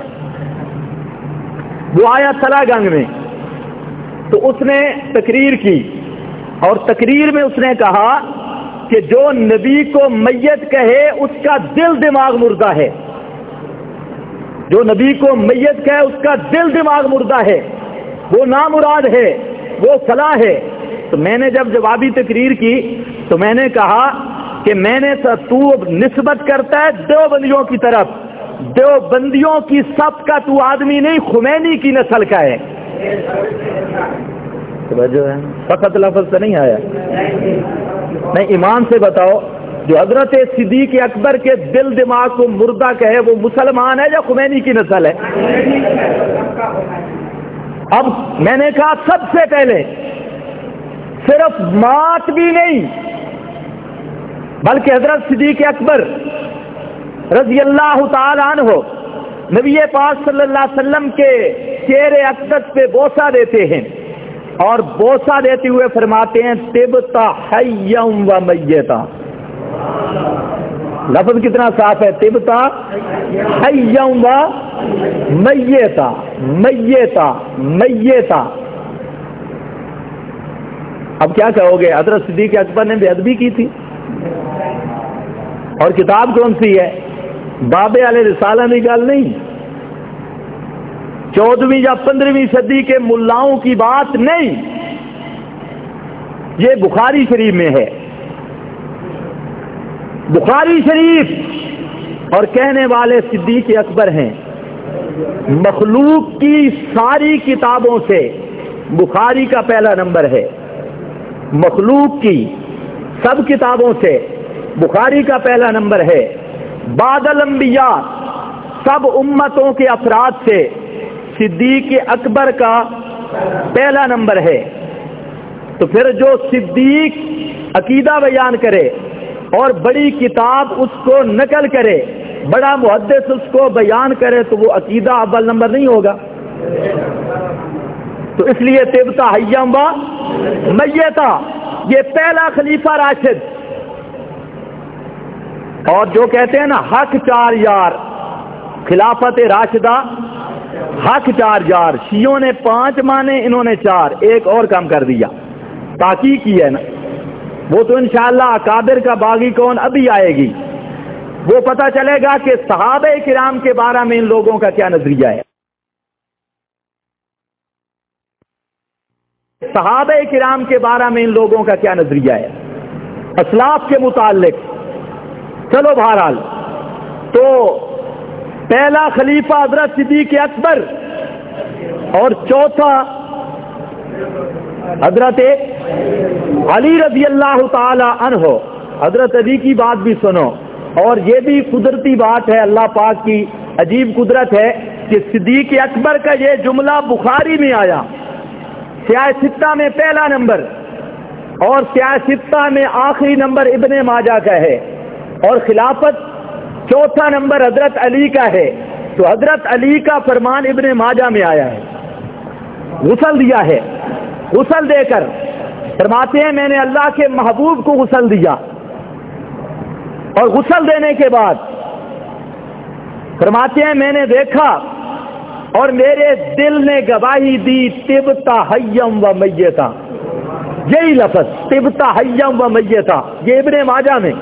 وہ آیا تلا گنگ میں، تو اس نے تقریر کی، اور تقریر میں اس نے کہا کہ جو نبی کو میت کہے اس کا دل دماغ مردہ ہے، جو نبی کو میت کہے اس کا دل دماغ مردہ ہے، وہ نامراد ہے، وہ فلاں ہے۔ تو میں نے جب جوابی تقریر کی تو میں نے کہا کہ میں نے تو نسبت کرتا ہے دیوبندیوں کی طرف، دیوبندیوں کی صف کا تو آدمی نہیں، خمینی کی نسل کا ہے۔ فقط لفظ سے نہیں آیا، نہیں ایمان سے بتاؤ، جو حضرت صدیق اکبر کے دل دماغ کو مردہ کہے وہ مسلمان ہے یا خمینی کی نسل ہے؟ اب میں نے کہا سب سے پہلے صرف مات بھی نہیں بلکہ حضرت صدیق اکبر رضی اللہ تعالی عنہ نبی پاک صلی اللہ علیہ وسلم کے چہرے اقدس پہ بوسہ دیتے ہیں، اور بوسہ دیتے ہوئے فرماتے ہیں طبتا حیا و میتا۔ لفظ کتنا صاف ہے، طبتا حیا و میتا، میتا میتا۔ اب کیا کہو گے؟ حضرت صدیق اکبر نے بے ادبی کی تھی، اور کتاب کون سی ہے؟ باب علیہ رسالہ نکال نہیں، 14ویں یا 15ویں صدی کے ملاؤں کی بات نہیں، یہ بخاری شریف میں ہے، بخاری شریف، اور کہنے والے صدیق اکبر ہیں۔ مخلوق کی ساری کتابوں سے بخاری کا پہلا نمبر ہے، مخلوق کی سب کتابوں سے بخاری کا پہلا نمبر ہے، بعد الانبیاء سب امتوں کے افراد سے صدیق اکبر کا پہلا نمبر ہے۔ تو پھر جو صدیق عقیدہ بیان کرے اور بڑی کتاب اس کو نقل کرے، بڑا محدث اس کو بیان کرے، تو وہ عقیدہ اول نمبر نہیں ہوگا۔ تو اس لیے طبتا حیا و میتا، یہ پہلا خلیفہ راشد۔ اور جو کہتے ہیں نا حق چار یار، خلافت راشدہ حق چار یار، شیعوں نے 5 مانے، انہوں نے 4، ایک اور کم کر دیا، تحقیق کی ہے نا، وہ تو انشاءاللہ اکابر کا باغی کون ابھی آئے گی، وہ پتہ چلے گا کہ صحابہ کرام کے بارے میں ان لوگوں کا کیا نظریہ ہے، صحابہ کرام کے بارے میں ان لوگوں کا کیا نظریہ ہے، اسلاف کے متعلق۔ چلو بہرحال، تو پہلا خلیفہ حضرت صدیق اکبر اور چوتھا حضرت علی رضی اللہ تعالی عنہ۔ حضرت علی کی بات بھی سنو، اور یہ بھی قدرتی بات ہے، اللہ پاک کی عجیب قدرت ہے کہ صدیق اکبر کا یہ جملہ بخاری میں آیا، سیاہ ستہ میں پہلا نمبر، اور سیاہ ستہ میں آخری نمبر ابن ماجہ کا ہے، اور خلافت چوتھا نمبر حضرت علی کا ہے۔ تو حضرت علی کا فرمان ابن ماجہ میں آیا ہے، غسل دیا ہے، غسل دے کر فرماتے ہیں میں نے اللہ کے محبوب کو غسل دیا، اور غسل دینے کے بعد فرماتے ہیں میں نے دیکھا اور میرے دل نے گواہی دی طبتا حیم و میتا، یہی لفظ طبتا حیم و میتا، یہ ابن ماجہ میں۔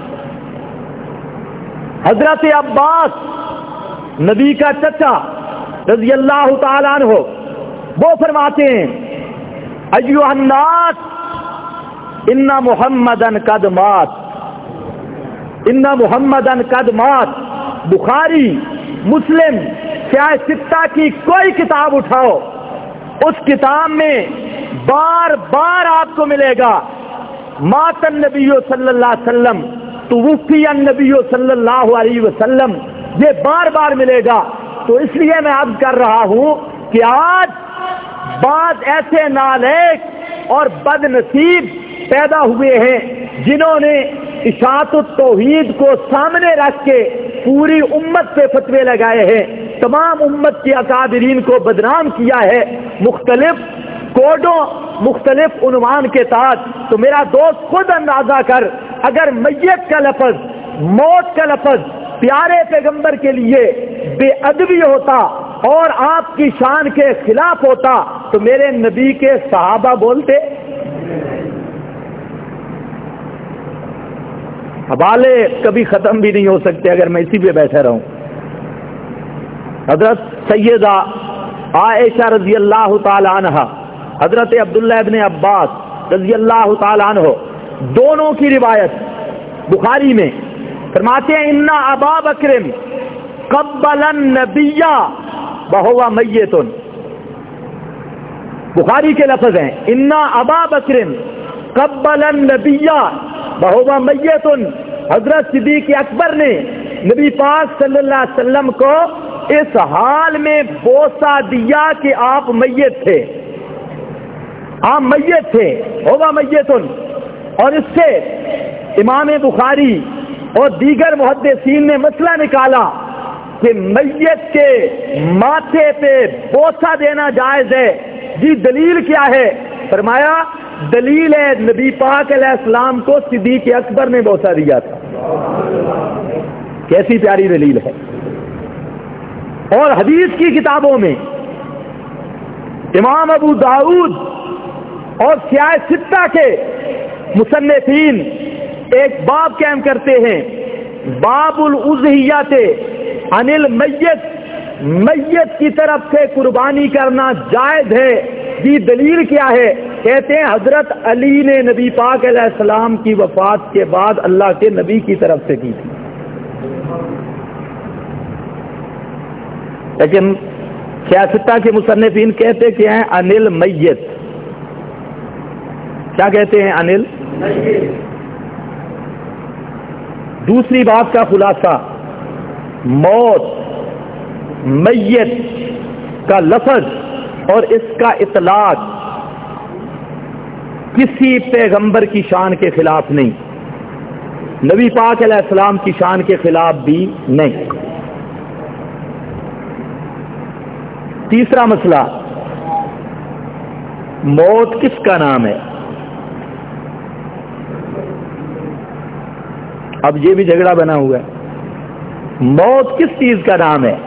حضرت عباس نبی کا چچا رضی اللہ تعالیٰ عنہ، وہ فرماتے ہیں ایھا الناس ان محمدن قد مات، ان محمدن قد مات۔ بخاری، مسلم، سیاہ ستہ کی کوئی کتاب اٹھاؤ، اس کتاب میں بار بار آپ کو ملے گا مات النبی صلی اللہ علیہ وسلم، توفی النبی صلی اللہ علیہ وسلم، یہ بار بار ملے گا۔ تو اس لیے میں عرض کر رہا ہوں کہ آج بعض ایسے نالائق اور بد نصیب پیدا ہوئے ہیں جنہوں نے اشاعت التوحید کو سامنے رکھ کے پوری امت پہ فتوے لگائے ہیں، تمام امت کے اکابرین کو بدنام کیا ہے مختلف کوڈوں، مختلف عنوان کے تحت۔ تو میرا دوست خود اندازہ کر، اگر میت کا لفظ، موت کا لفظ پیارے پیغمبر کے لیے بے ادبی ہوتا اور آپ کی شان کے خلاف ہوتا تو میرے نبی کے صحابہ بولتے؟ حوالے کبھی ختم بھی نہیں ہو سکتے اگر میں اسی پہ بیٹھا رہوں۔ حضرت سیدہ عائشہ رضی اللہ تعالی عنہ، حضرت عبداللہ ابن عباس رضی اللہ تعالی عنہ، دونوں کی روایت بخاری میں فرماتے ہیں ان ابا بکر قبل النبی وہو میت۔ بخاری کے لفظ ہیں ان ابا بکر قبل النبی وہو میت۔ حضرت صدیق اکبر نے نبی پاک صلی اللہ علیہ وسلم کو اس حال میں بوسہ دیا کہ آپ میت تھے، آپ میت تھے، ہوگا میتن۔ اور اس سے امام بخاری اور دیگر محدثین نے مسئلہ نکالا کہ میت کے ماتھے پہ بوسہ دینا جائز ہے۔ جی دلیل کیا ہے؟ فرمایا دلیل ہے نبی پاک علیہ السلام کو صدیق اکبر نے بوسہ دیا تھا۔ کیسی پیاری دلیل ہے۔ اور حدیث کی کتابوں میں امام ابو داؤد اور سیاہ ستہ کے مصنفین ایک باب قائم کرتے ہیں، باب الاضحیۃ عن المیت، میت کی طرف سے قربانی کرنا جائز ہے۔ یہ دلیل کیا ہے؟ کہتے ہیں حضرت علی نے نبی پاک علیہ السلام کی وفات کے بعد اللہ کے نبی کی طرف سے کی تھی، لیکن سیاستہ کے مصنفین کہتے کہ ہیں انل میت۔ کیا کہتے ہیں؟ انل۔ دوسری بات کا خلاصہ، موت، میت کا لفظ اور اس کا اطلاق کسی پیغمبر کی شان کے خلاف نہیں، نبی پاک علیہ السلام کی شان کے خلاف بھی نہیں۔ تیسرا مسئلہ، موت کس کا نام ہے؟ اب یہ بھی جھگڑا بنا ہوا ہے، موت کس چیز کا نام ہے؟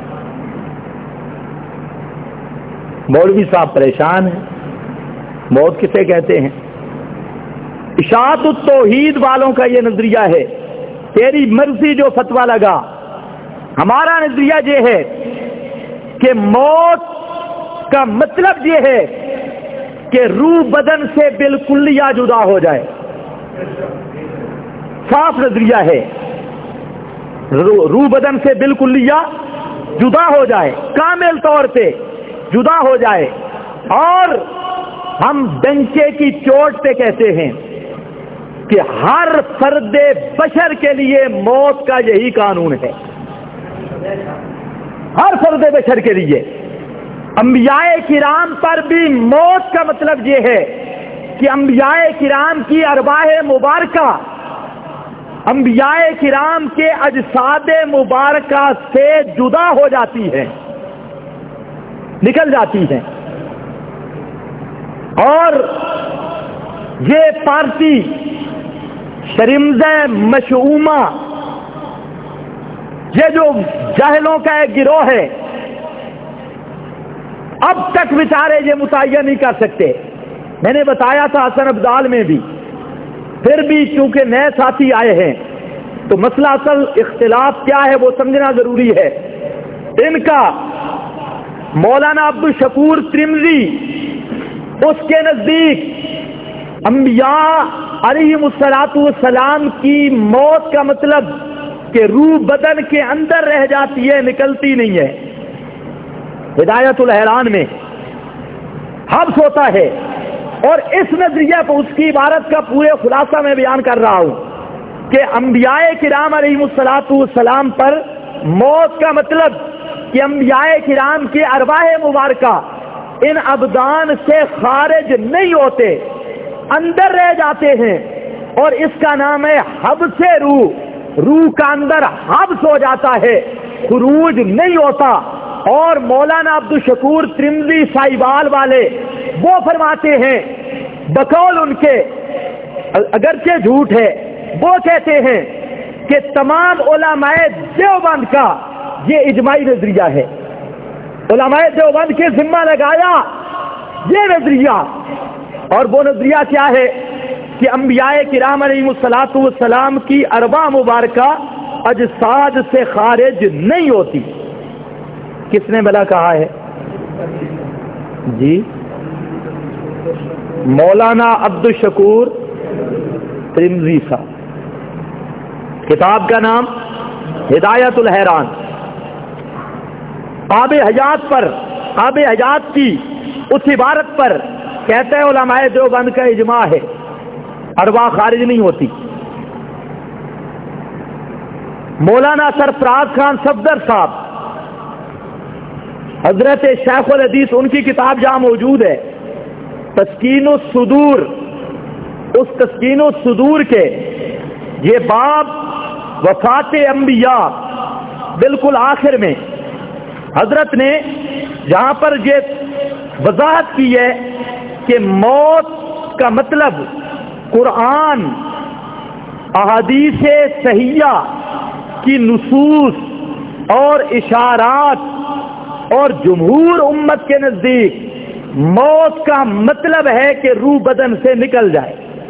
مولوی صاحب پریشان ہیں، موت کسے کہتے ہیں؟ اشاعت التوحید والوں کا یہ نظریہ ہے، تیری مرضی جو فتویٰ لگا۔ ہمارا نظریہ یہ ہے کہ موت کا مطلب یہ ہے کہ روح بدن سے بالکلیہ جدا ہو جائے، صاف نظریہ ہے۔ روح بدن سے بالکلیہ جدا ہو جائے، کامل طور پہ جدا ہو جائے. اور ہم ڈنکے کی چوٹ پہ کہتے ہیں کہ ہر فرد بشر کے لیے موت کا یہی قانون ہے، ہر فرد بشر کے لیے. انبیاء کرام پر بھی موت کا مطلب یہ ہے کہ انبیاء کرام کی ارواح مبارکہ انبیاء کرام کے اجساد مبارکہ سے جدا ہو جاتی ہے، نکل جاتی ہے. اور یہ پارٹی شرمزہ مشؤومہ، یہ جو جاہلوں کا ایک گروہ ہے، اب تک بیچارے یہ متعین نہیں کر سکتے. میں نے بتایا تھا حسن ابدال میں بھی، پھر بھی چونکہ نئے ساتھی آئے ہیں تو مسئلہ اصل اختلاف کیا ہے وہ سمجھنا ضروری ہے. ان کا مولانا عبدالشکور ترمذی، اس کے نزدیک انبیاء علیہم الصلاۃ والسلام کی موت کا مطلب کہ روح بدن کے اندر رہ جاتی ہے، نکلتی نہیں ہے. ہدایت الحیران میں حبس ہوتا ہے، اور اس نظریہ کو، اس کی عبارت کا پورے خلاصہ میں بیان کر رہا ہوں کہ انبیاء کرام علیہم الصلاۃ والسلام پر موت کا مطلب کہ انبیاء کرام کے ارواح مبارکہ ان ابدان سے خارج نہیں ہوتے، اندر رہ جاتے ہیں، اور اس کا نام ہے حبس روح. روح کا اندر حبس ہو جاتا ہے، خروج نہیں ہوتا. اور مولانا عبدالشکور ترمذی سائبال والے وہ فرماتے ہیں، بقول ان کے، اگرچہ جھوٹ ہے، وہ کہتے ہیں کہ تمام علماء دیوبند کا یہ اجماعی نظریہ ہے. علماء دیوبند کے ذمہ لگایا یہ نظریہ. اور وہ نظریہ کیا ہے کہ انبیاء کرام علیہم الصلاۃ والسلام کی ارواح مبارکہ اجساد سے خارج نہیں ہوتی. کس نے بلا کہا ہے جی؟ مولانا عبدالشکور ترمذی صاحب. کتاب کا نام ہدایت الحیران. آب حیات پر، آب حیات کی اس عبارت پر کہتے ہیں علماء دیوبند کا اجماع ہے، ارواح خارج نہیں ہوتی. مولانا سرفراز خان صفدر صاحب، حضرت شیخ الحدیث، ان کی کتاب جہاں موجود ہے تسکین الصدور، اس تسکین الصدور کے یہ باب وفات انبیاء بالکل آخر میں حضرت نے جہاں پر یہ وضاحت کی ہے کہ موت کا مطلب قرآن، احادیث صحیحہ کی نصوص اور اشارات اور جمہور امت کے نزدیک موت کا مطلب ہے کہ روح بدن سے نکل جائے.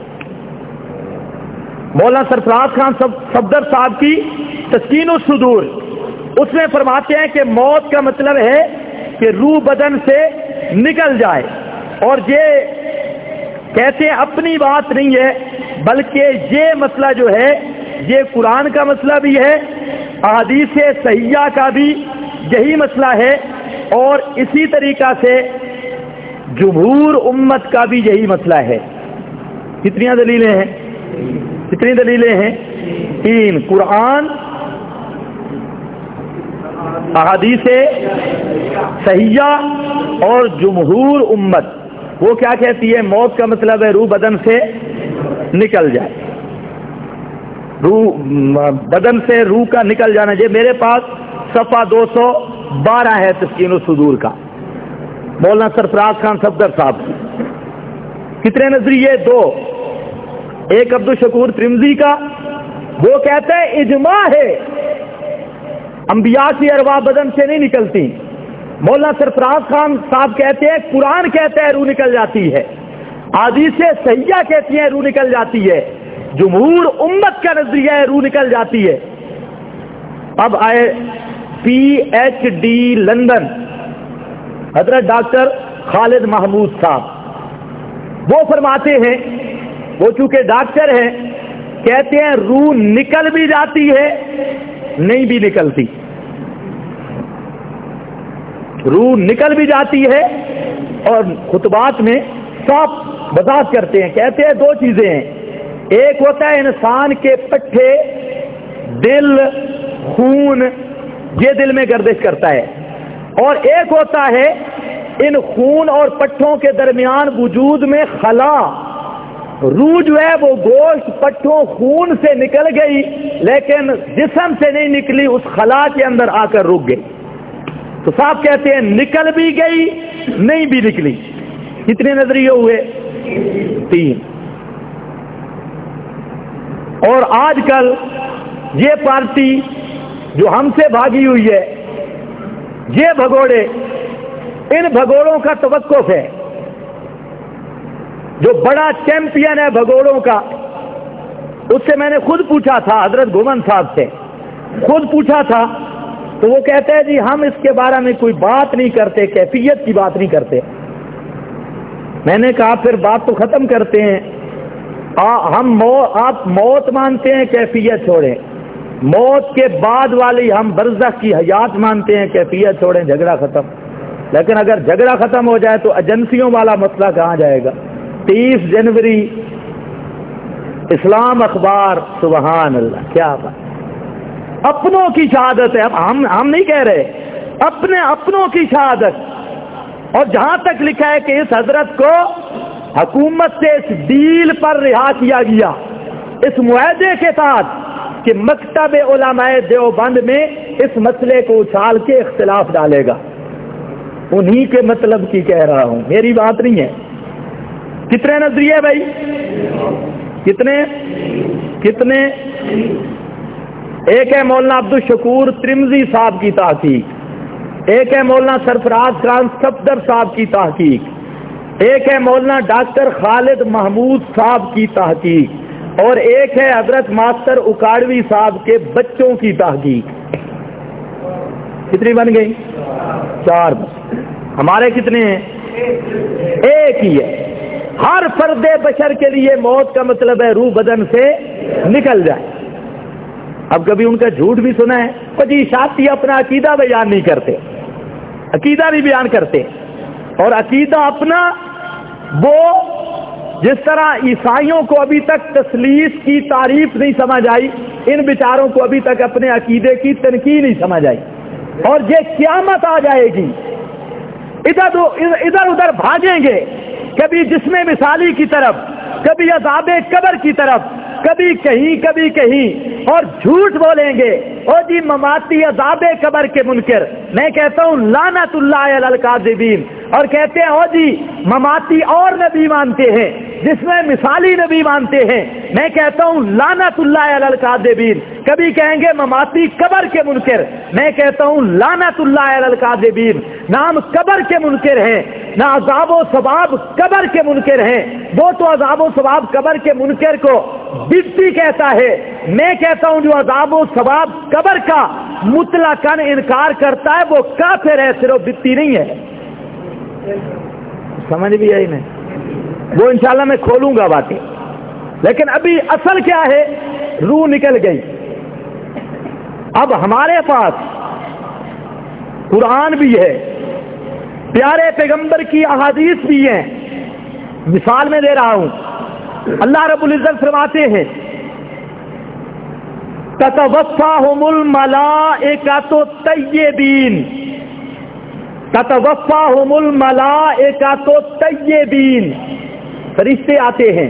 مولانا سرفراز خان صفدر صاحب کی تسکین الصدور، اس میں فرماتے ہیں کہ موت کا مطلب ہے کہ روح بدن سے نکل جائے. اور یہ کہتے ہیں اپنی بات نہیں ہے، بلکہ یہ مسئلہ جو ہے یہ قرآن کا مسئلہ بھی ہے، احادیث صحیحہ کا بھی یہی مسئلہ ہے، اور اسی طریقہ سے جمہور امت کا بھی یہی مسئلہ ہے. کتنی دلیلیں ہیں؟ کتنی دلیلیں ہیں؟ 3. قرآن، احادیث صحیحہ اور جمہور امت. وہ کیا کہتی ہے؟ موت کا مطلب ہے روح بدن سے نکل جائے، روح بدن سے روح کا نکل جانا. یہ میرے پاس صفحہ 212 ہے تسکین الصدور کا، مولانا سرفراز خان صفدر صاحب. کتنے نظریے؟ 2. ایک عبدالشکور ترمذی کا، وہ کہتا ہے اجماع ہے انبیاء کی ارواح بدن سے نہیں نکلتی. مولانا سرفراز خان صاحب کہتے ہیں قرآن کہتا ہے روح نکل جاتی ہے، حدیث صحیحہ کہتی ہیں روح نکل جاتی ہے، جمہور امت کا نظریہ ہے روح نکل جاتی ہے. اب آئے PhD لندن حضرت ڈاکٹر خالد محمود صاحب، وہ فرماتے ہیں، وہ چونکہ ڈاکٹر ہیں، کہتے ہیں روح نکل بھی جاتی ہے نہیں بھی نکلتی. روح نکل بھی جاتی ہے اور خطبات میں صاف وضاحت کرتے ہیں, کہتے ہیں دو چیزیں ہیں. ایک ہوتا ہے انسان کے پٹھے, دل, خون, یہ دل میں گردش کرتا ہے, اور ایک ہوتا ہے ان خون اور پٹھوں کے درمیان وجود میں خلا. روح جو ہے وہ گوشت, پٹھوں, خون سے نکل گئی لیکن جسم سے نہیں نکلی, اس خلا کے اندر آ کر رک گئی. تو صاحب کہتے ہیں نکل بھی گئی نہیں بھی نکلی. کتنے نظریے ہوئے؟ 3. اور آج کل یہ پارٹی جو ہم سے بھاگی ہوئی ہے, یہ بھگوڑے, ان بھگوڑوں کا توقف ہے. جو بڑا چیمپئن ہے بھگوڑوں کا, اس سے میں نے خود پوچھا تھا, حضرت گھومن صاحب سے خود پوچھا تھا, تو وہ کہتے ہیں جی ہم اس کے بارے میں کوئی بات نہیں کرتے, کیفیت کی بات نہیں کرتے. میں نے کہا پھر بات تو ختم کرتے ہیں. آپ موت مانتے ہیں, کیفیت چھوڑیں. موت کے بعد والی ہم برزخ کی حیات مانتے ہیں, کیفیت چھوڑیں, جھگڑا ختم. لیکن اگر جھگڑا ختم ہو جائے تو ایجنسیوں والا مسئلہ کہاں جائے گا؟ 30 جنوری اسلام اخبار, سبحان اللہ, کیا بات. اپنوں کی شہادت ہے, ہم نہیں کہہ رہے, اپنوں کی شہادت. اور جہاں تک لکھا ہے کہ اس حضرت کو حکومت سے اس ڈیل پر رہا کیا گیا, اس معاہدے کے ساتھ کہ مکتب علماء دیوبند میں اس مسئلے کو اچھال کے اختلاف ڈالے گا. انہی کے مطلب کی کہہ رہا ہوں, میری بات نہیں ہے. کتنے نظریے بھائی؟ کتنے؟ ایک ہے مولانا عبدالشکور ترمذی صاحب کی تحقیق, ایک ہے مولانا سرفراز خان صفدر صاحب کی تحقیق, ایک ہے مولانا ڈاکٹر خالد محمود صاحب کی تحقیق, اور ایک ہے حضرت ماسٹر اکاڑوی صاحب کے بچوں کی تحقیق. کتنی بن گئی؟ 4. ہمارے کتنے ہیں؟ ایک ہی ہے. ہر فرد بشر کے لیے موت کا مطلب ہے روح بدن سے نکل جائے. اب کبھی ان کا جھوٹ بھی سنا ہے, اور جی شاطی اپنا عقیدہ بیان نہیں کرتے, عقیدہ نہیں بیان کرتے. اور عقیدہ اپنا وہ جس طرح عیسائیوں کو ابھی تک تثلیث کی تعریف نہیں سمجھ آئی, ان بیچاروں کو ابھی تک اپنے عقیدے کی تنقید نہیں سمجھ آئی. اور یہ قیامت آ جائے گی, ادھر ادھر بھاگیں گے, کبھی جسم مثالی کی طرف, کبھی عذاب قبر کی طرف, کبھی کہیں, اور جھوٹ بولیں گے. اور جی مماتی عذاب قبر کے منکر, میں کہتا ہوں لعنت اللہ علی الکاذبین. اور کہتے ہیں او جی مماتی اور نبی مانتے ہیں, جس میں مثالی نبی مانتے ہیں. میں کہتا ہوں لعنت اللہ علی الکاذبین. کبھی کہیں گے مماتی قبر کے منکر, میں کہتا ہوں لعنت اللہ علی الکاذبین. نام قبر کے منکر ہیں, نہ عذاب و ثواب قبر کے منکر ہیں. وہ تو عذاب و ثواب قبر کے منکر کو بدتی کہتا ہے. میں کہتا ہوں جو عذاب و ثواب قبر کا مطلقاً انکار کرتا ہے وہ کافر ہے, صرف بدتی نہیں ہے. سمجھ بھی آئی نہیں؟ وہ انشاءاللہ میں کھولوں گا باتیں, لیکن ابھی اصل کیا ہے؟ روح نکل گئی. اب ہمارے پاس قرآن بھی ہے, پیارے پیغمبر کی احادیث بھی ہیں. مثال میں دے رہا ہوں, اللہ رب العزت فرماتے ہیں تتوفاہم الملائکۃ الطیبین, تتوفاہم الملائکۃ الطیبین, فرشتے آتے ہیں.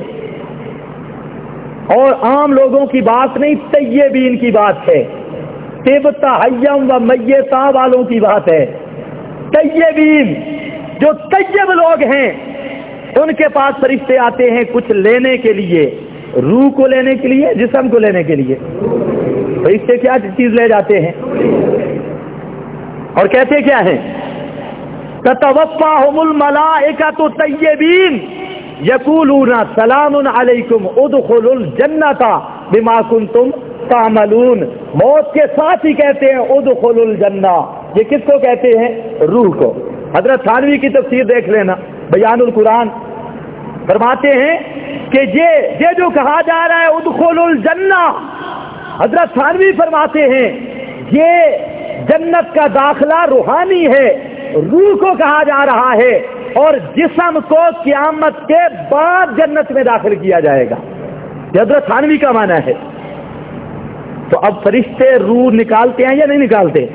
اور عام لوگوں کی بات نہیں, طیبین کی بات ہے, طبتا حیم و میتا والوں کی بات ہے. طیبین جو طیب لوگ ہیں ان کے پاس فرشتے آتے ہیں کچھ لینے کے لیے, روح کو لینے کے لیے, جسم کو لینے کے لیے. فرشتے کیا چیز لے جاتے ہیں اور کہتے کیا ہیں؟ تتوفاہم الملائکۃ الطیبین یقولون سلام علیکم ادخلوا الجنۃ بما کنتم تعملون. موت کے ساتھ ہی کہتے ہیں ادخلوا الجنہ. یہ کس کو کہتے ہیں؟ روح کو. حضرت تھانوی کی تفسیر دیکھ لینا, بیان القرآن, فرماتے ہیں کہ یہ جو کہا جا رہا ہے ادخلوا الجنہ, حضرت تھانوی فرماتے ہیں یہ جنت کا داخلہ روحانی ہے، روح کو کہا جا رہا ہے، اور جسم کو قیامت کے بعد جنت میں داخل کیا جائے گا۔ یہ حضرت تھانوی کا معنی ہے۔ تو اب فرشتے روح نکالتے ہیں یا نہیں نکالتے؟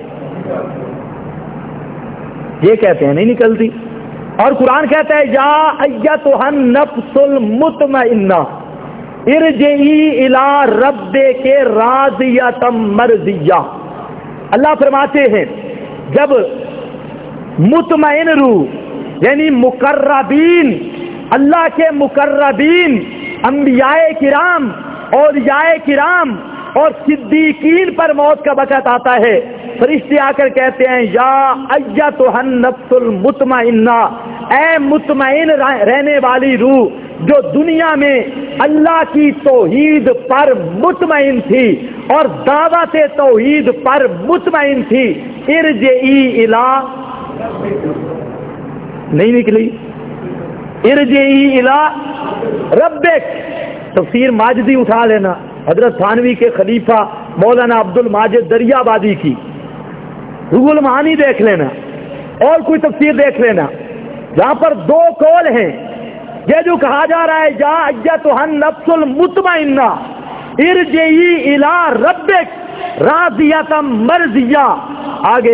یہ کہتے ہیں نہیں نکلتی، اور قرآن کہتا ہے یا ایتھا النفس المطمئنہ ارجعی الی ربک راضیۃ مرضیہ۔ اللہ فرماتے ہیں جب مطمئن روح یعنی مقربین، اللہ کے مقربین انبیاء کرام، اولیاء کرام اور صدیقین پر موت کا وقت آتا ہے، فرشتے آ کر کہتے ہیں یا ایتھا النفس المطمئنہ، اے مطمئن رہنے والی روح جو دنیا میں اللہ کی توحید پر مطمئن تھی اور دعوت توحید پر مطمئن تھی، ارجعی الی، نہیں نکلی، ارجعی الی ربک۔ تفسیر ماجدی اٹھا لینا، حضرت تھانوی کے خلیفہ مولانا عبد الماجد دریابادی کی روح المعانی دیکھ لینا، اور کوئی تفسیر دیکھ لینا، جہاں پر دو قول ہیں۔ یہ جو کہا جا رہا ہے یا ایتھا النفس المطمئنہ ارجعی الی ربک راضیۃ مرضیہ، آگے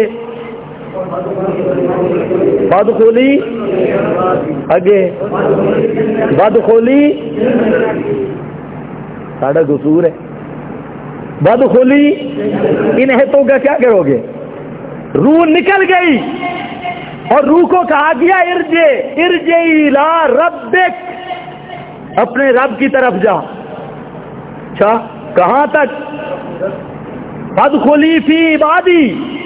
بدخولی، آگے بدخولی، ساڑھا قصور ہے بدخولی، ان ہتوں کا کیا کرو گے؟ روح نکل گئی اور روح کو کہا گیا ارجعی الی ربک، اپنے رب کی طرف جا۔ اچھا کہاں تک؟ بدخلی فی عبادی،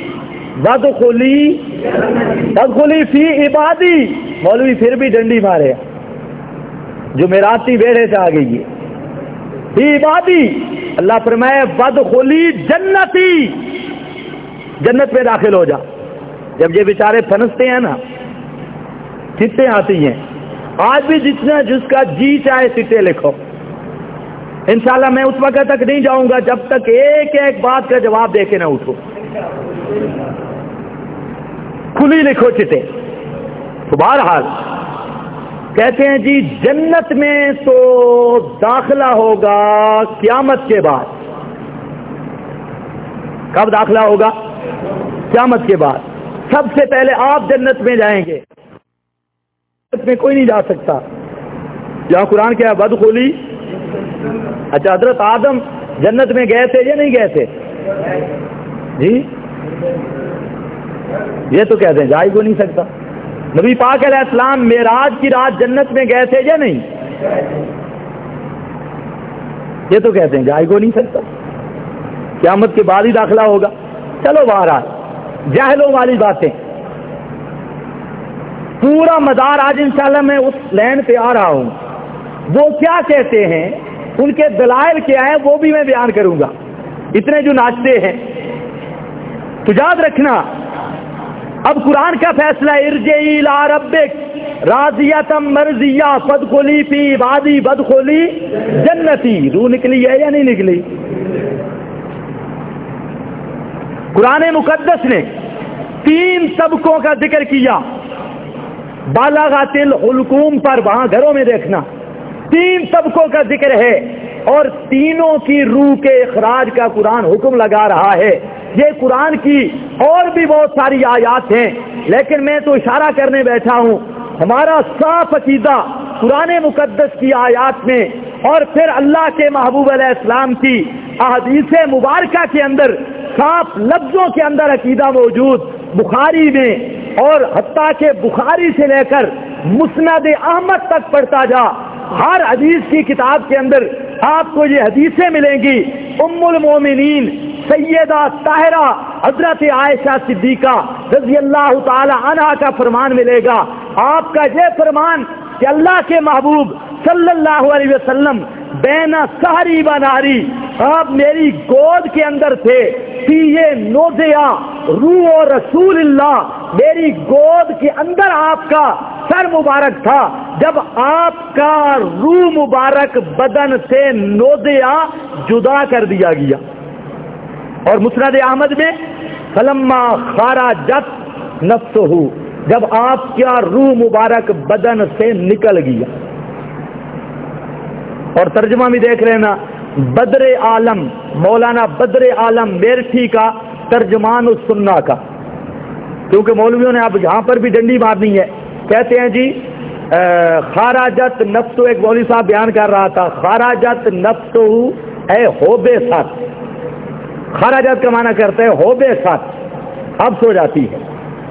بدخلی فی عبادی، مولوی پھر بھی ڈنڈی مارے، جو میراتی بیڑے سے آ گئی ہے، فی عبادی، اللہ فرمائے بدخلی جنتی، جنت میں داخل ہو جا۔ جب یہ بیچارے پھنستے ہیں نا، چٹیں آتی ہیں، آج بھی جتنا جس کا جی چاہے چٹے لکھو، انشاءاللہ میں اس وقت تک نہیں جاؤں گا جب تک ایک ایک بات کا جواب دے کے نہ اٹھو، کھلی لکھو چٹے۔ تو بہرحال کہتے ہیں جی جنت میں تو داخلہ ہوگا قیامت کے بعد۔ کب داخلہ ہوگا؟ قیامت کے بعد۔ سب سے پہلے آپ جنت میں جائیں گے، جنت میں کوئی نہیں جا سکتا، جہاں قرآن کیا ہے بدخلی۔ اچھا حضرت آدم جنت میں گئے تھے یا نہیں گئے تھے؟ جی یہ تو کہتے ہیں جا ہی کو نہیں سکتا۔ نبی پاک علیہ السلام معراج کی رات جنت میں گئے تھے یا نہیں؟ یہ تو کہتے ہیں جا ہی کو نہیں سکتا، قیامت کے بعد ہی داخلہ ہوگا۔ چلو بہرحال جاہلوں والی باتیں، پورا مدار آج انشاءاللہ میں اس لائن پہ آ رہا ہوں، وہ کیا کہتے ہیں، ان کے دلائل کیا ہیں، وہ بھی میں بیان کروں گا۔ اتنے جو ناچتے ہیں تو یاد رکھنا، اب قرآن کا فیصلہ ارجعی الی ربک راضیۃ مرضیہ فادخلی فی عبادی بدخلی جنتی۔ روح نکلی ہے یا نہیں نکلی؟ قرآن مقدس نے 3 طبقوں کا ذکر کیا، بالغت الحلقوم پر، وہاں گھروں میں دیکھنا 3 طبقوں کا ذکر ہے، اور تینوں کی روح کے اخراج کا قرآن حکم لگا رہا ہے۔ یہ قرآن کی اور بھی بہت ساری آیات ہیں، لیکن میں تو اشارہ کرنے بیٹھا ہوں، ہمارا صاف عقیدہ قرآن مقدس کی آیات میں اور پھر اللہ کے محبوب علیہ السلام کی احادیث مبارکہ کے اندر صاف لفظوں کے اندر عقیدہ موجود، بخاری میں، اور حتیٰ کہ بخاری سے لے کر مسند احمد تک پڑھتا جا، ہر حدیث کی کتاب کے اندر آپ کو یہ حدیثیں ملیں گی۔ ام المومنین سیدہ طاہرہ حضرت عائشہ صدیقہ رضی اللہ تعالی عنہا کا فرمان ملے گا، آپ کا یہ فرمان کہ اللہ کے محبوب صلی اللہ علیہ وسلم بین سحری و ناری، آپ میری گود کے اندر تھے، یہ نوزیا روح و رسول اللہ، میری گود کے اندر آپ کا سر مبارک تھا، جب آپ کا روح مبارک بدن سے نوزیا جدا کر دیا گیا۔ اور مسند احمد میں فلما خرجت نفسہ، جب آپ کا روح مبارک بدن سے نکل گیا. اور ترجمہ بھی دیکھ رہے نا، بدر عالم مولانا بدر عالم میرٹھی کا ترجمان السنہ کا، کیونکہ مولویوں نے اب یہاں پر بھی ڈنڈی مارنی ہے. کہتے ہیں جی خراجت نفس، ایک مولوی صاحب بیان کر رہا تھا خراجت نفس اے ہوبے ساتھ. خراجت کا معنی کرتے ہیں ہوبے ساتھ، اب سو جاتی ہے.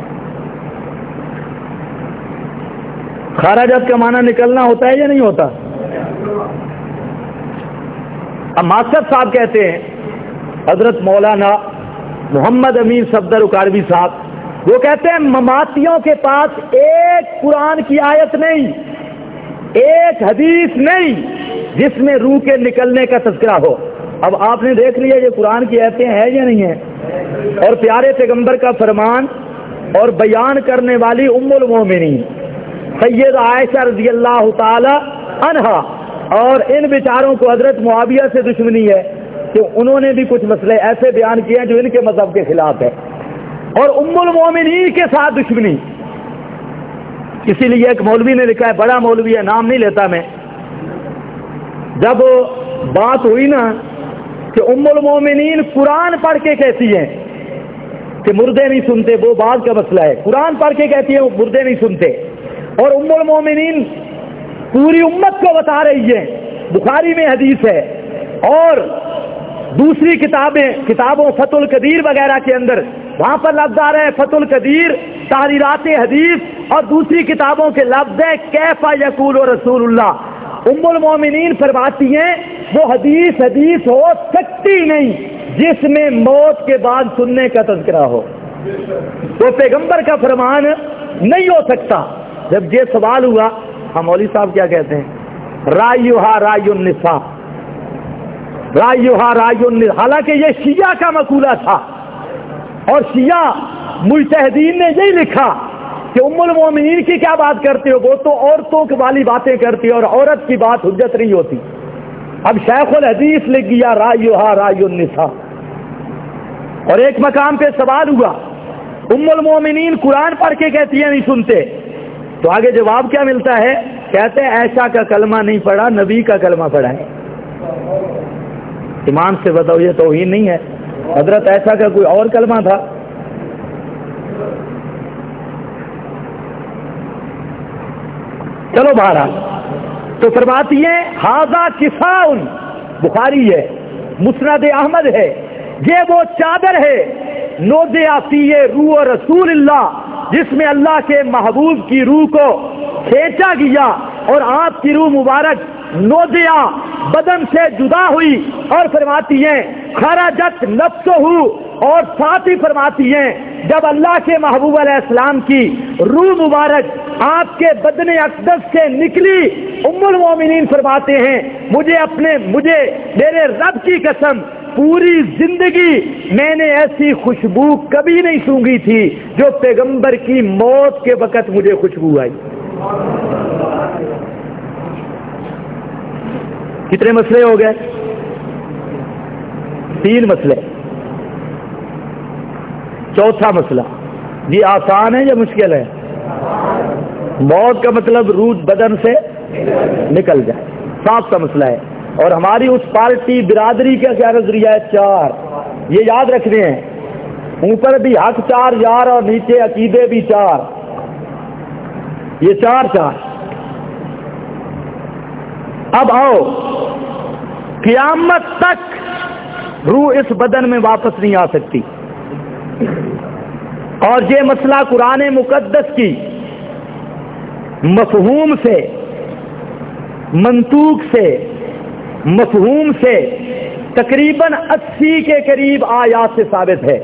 خراجت کا معنی نکلنا ہوتا ہے یا نہیں ہوتا؟ اب ماسٹر صاحب کہتے ہیں، حضرت مولانا محمد امین صفدر اکاڑوی صاحب، وہ کہتے ہیں مماتیوں کے پاس ایک قرآن کی آیت نہیں، ایک حدیث نہیں جس میں روح کے نکلنے کا تذکرہ ہو. اب آپ نے دیکھ لیا یہ قرآن کی آیتیں ہیں یا نہیں ہیں، اور پیارے پیغمبر کا فرمان اور بیان کرنے والی ام المومنین سید عائشہ رضی اللہ تعالی عنہا، اور ان بیچاروں کو حضرت معاویہ سے دشمنی ہے کہ انہوں نے بھی کچھ مسئلے ایسے بیان کیے ہیں جو ان کے مذہب کے خلاف ہے، اور ام المومنین کے ساتھ دشمنی. اسی لیے ایک مولوی نے لکھا ہے، بڑا مولوی ہے، نام نہیں لیتا میں، جب بات ہوئی نا کہ ام المومنین قرآن پڑھ کے کہتی ہیں کہ مردے نہیں سنتے، وہ بات کا مسئلہ ہے. قرآن پڑھ کے کہتی ہیں وہ مردے نہیں سنتے، اور ام المومنین پوری امت کو بتا رہی ہے، بخاری میں حدیث ہے اور دوسری کتابوں فتح القدیر وغیرہ کے اندر وہاں پر لفظ آ رہے ہیں فتح القدیر، تحریرات حدیث، اور دوسری کتابوں کے لفظ ہے کیف یقول رسول اللہ. ام المومنین فرماتی ہیں وہ حدیث ہو سکتی نہیں جس میں موت کے بعد سننے کا تذکرہ ہو، وہ پیغمبر کا فرمان نہیں ہو سکتا. جب یہ سوال ہوا، ہم مولوی صاحب کیا کہتے ہیں، رائیوہا رائیو النساء، رائیوہا رائیو النساء. حالانکہ یہ شیعہ کا مقولہ تھا، اور شیعہ مجتہدین نے یہی لکھا کہ ام المومنین کی کیا بات کرتے ہو، وہ تو عورتوں والی باتیں کرتی ہے اور عورت کی بات حجت نہیں ہوتی. اب شیخ الحدیث لکھ گیا رائیوہا رائیو النساء. اور ایک مقام پہ سوال ہوا، ام المومنین قرآن پڑھ کے کہتی ہیں نہیں سنتے، تو آگے جواب کیا ملتا ہے، کہتے ہیں عائشہ کا کلمہ نہیں پڑھا، نبی کا کلمہ پڑھا ہے. ایمان سے بتاؤ یہ توہین نہیں ہے؟ حضرت عائشہ کا کوئی اور کلمہ تھا؟ چلو بہرحال، تو فرماتی ہیں ہاذا کساؤن، بخاری ہے، مسند احمد ہے، یہ وہ چادر ہے نودع فیہ روح رسول اللہ جس میں اللہ کے محبوب کی روح کو کھینچا گیا اور آپ کی روح مبارک نودع بدن سے جدا ہوئی. اور فرماتی ہیں خرجت نفسہ، اور ساتھ ہی فرماتی ہیں جب اللہ کے محبوب علیہ السلام کی روح مبارک آپ کے بدن اقدس سے نکلی، ام المومنین فرماتے ہیں مجھے میرے رب کی قسم پوری زندگی میں نے ایسی خوشبو کبھی نہیں سونگھی تھی جو پیغمبر کی موت کے وقت مجھے خوشبو آئی. کتنے مسئلے ہو گئے؟ 3 مسئلے. چوتھا مسئلہ، یہ آسان ہے یا مشکل ہے؟ موت کا مطلب روح بدن سے نکل جائے، صاف سا مسئلہ ہے. اور ہماری اس پارٹی برادری کا کیا نظریہ ہے؟ 4. یہ یاد رکھنے ہیں، اوپر بھی حق 4 یار اور نیچے عقیدے بھی 4. یہ 4. اب آؤ، قیامت تک روح اس بدن میں واپس نہیں آ سکتی، اور یہ مسئلہ قرآن مقدس کی مفہوم سے، منطوق سے، مفہوم سے تقریباً 80 کے قریب آیات سے ثابت ہے.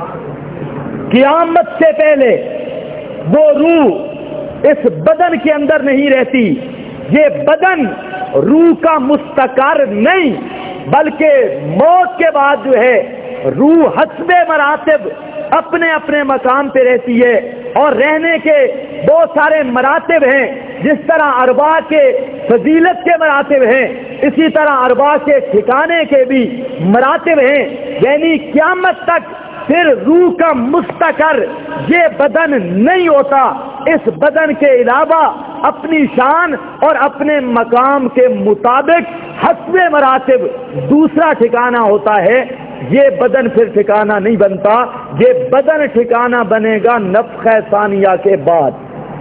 قیامت سے پہلے وہ روح اس بدن کے اندر نہیں رہتی. یہ بدن روح کا مستقر نہیں، بلکہ موت کے بعد جو ہے روح حسب مراتب اپنے اپنے مقام پہ رہتی ہے، اور رہنے کے بہت سارے مراتب ہیں. جس طرح ارواح کے فضیلت کے مراتب ہیں، اسی طرح ارواح کے ٹھکانے کے بھی مراتب ہیں. یعنی قیامت تک پھر روح کا مستقر یہ بدن نہیں ہوتا، اس بدن کے علاوہ اپنی شان اور اپنے مقام کے مطابق حسب مراتب دوسرا ٹھکانہ ہوتا ہے۔ یہ بدن پھر ٹھکانہ نہیں بنتا، یہ بدن ٹھکانہ بنے گا نفخ ثانیہ کے بعد۔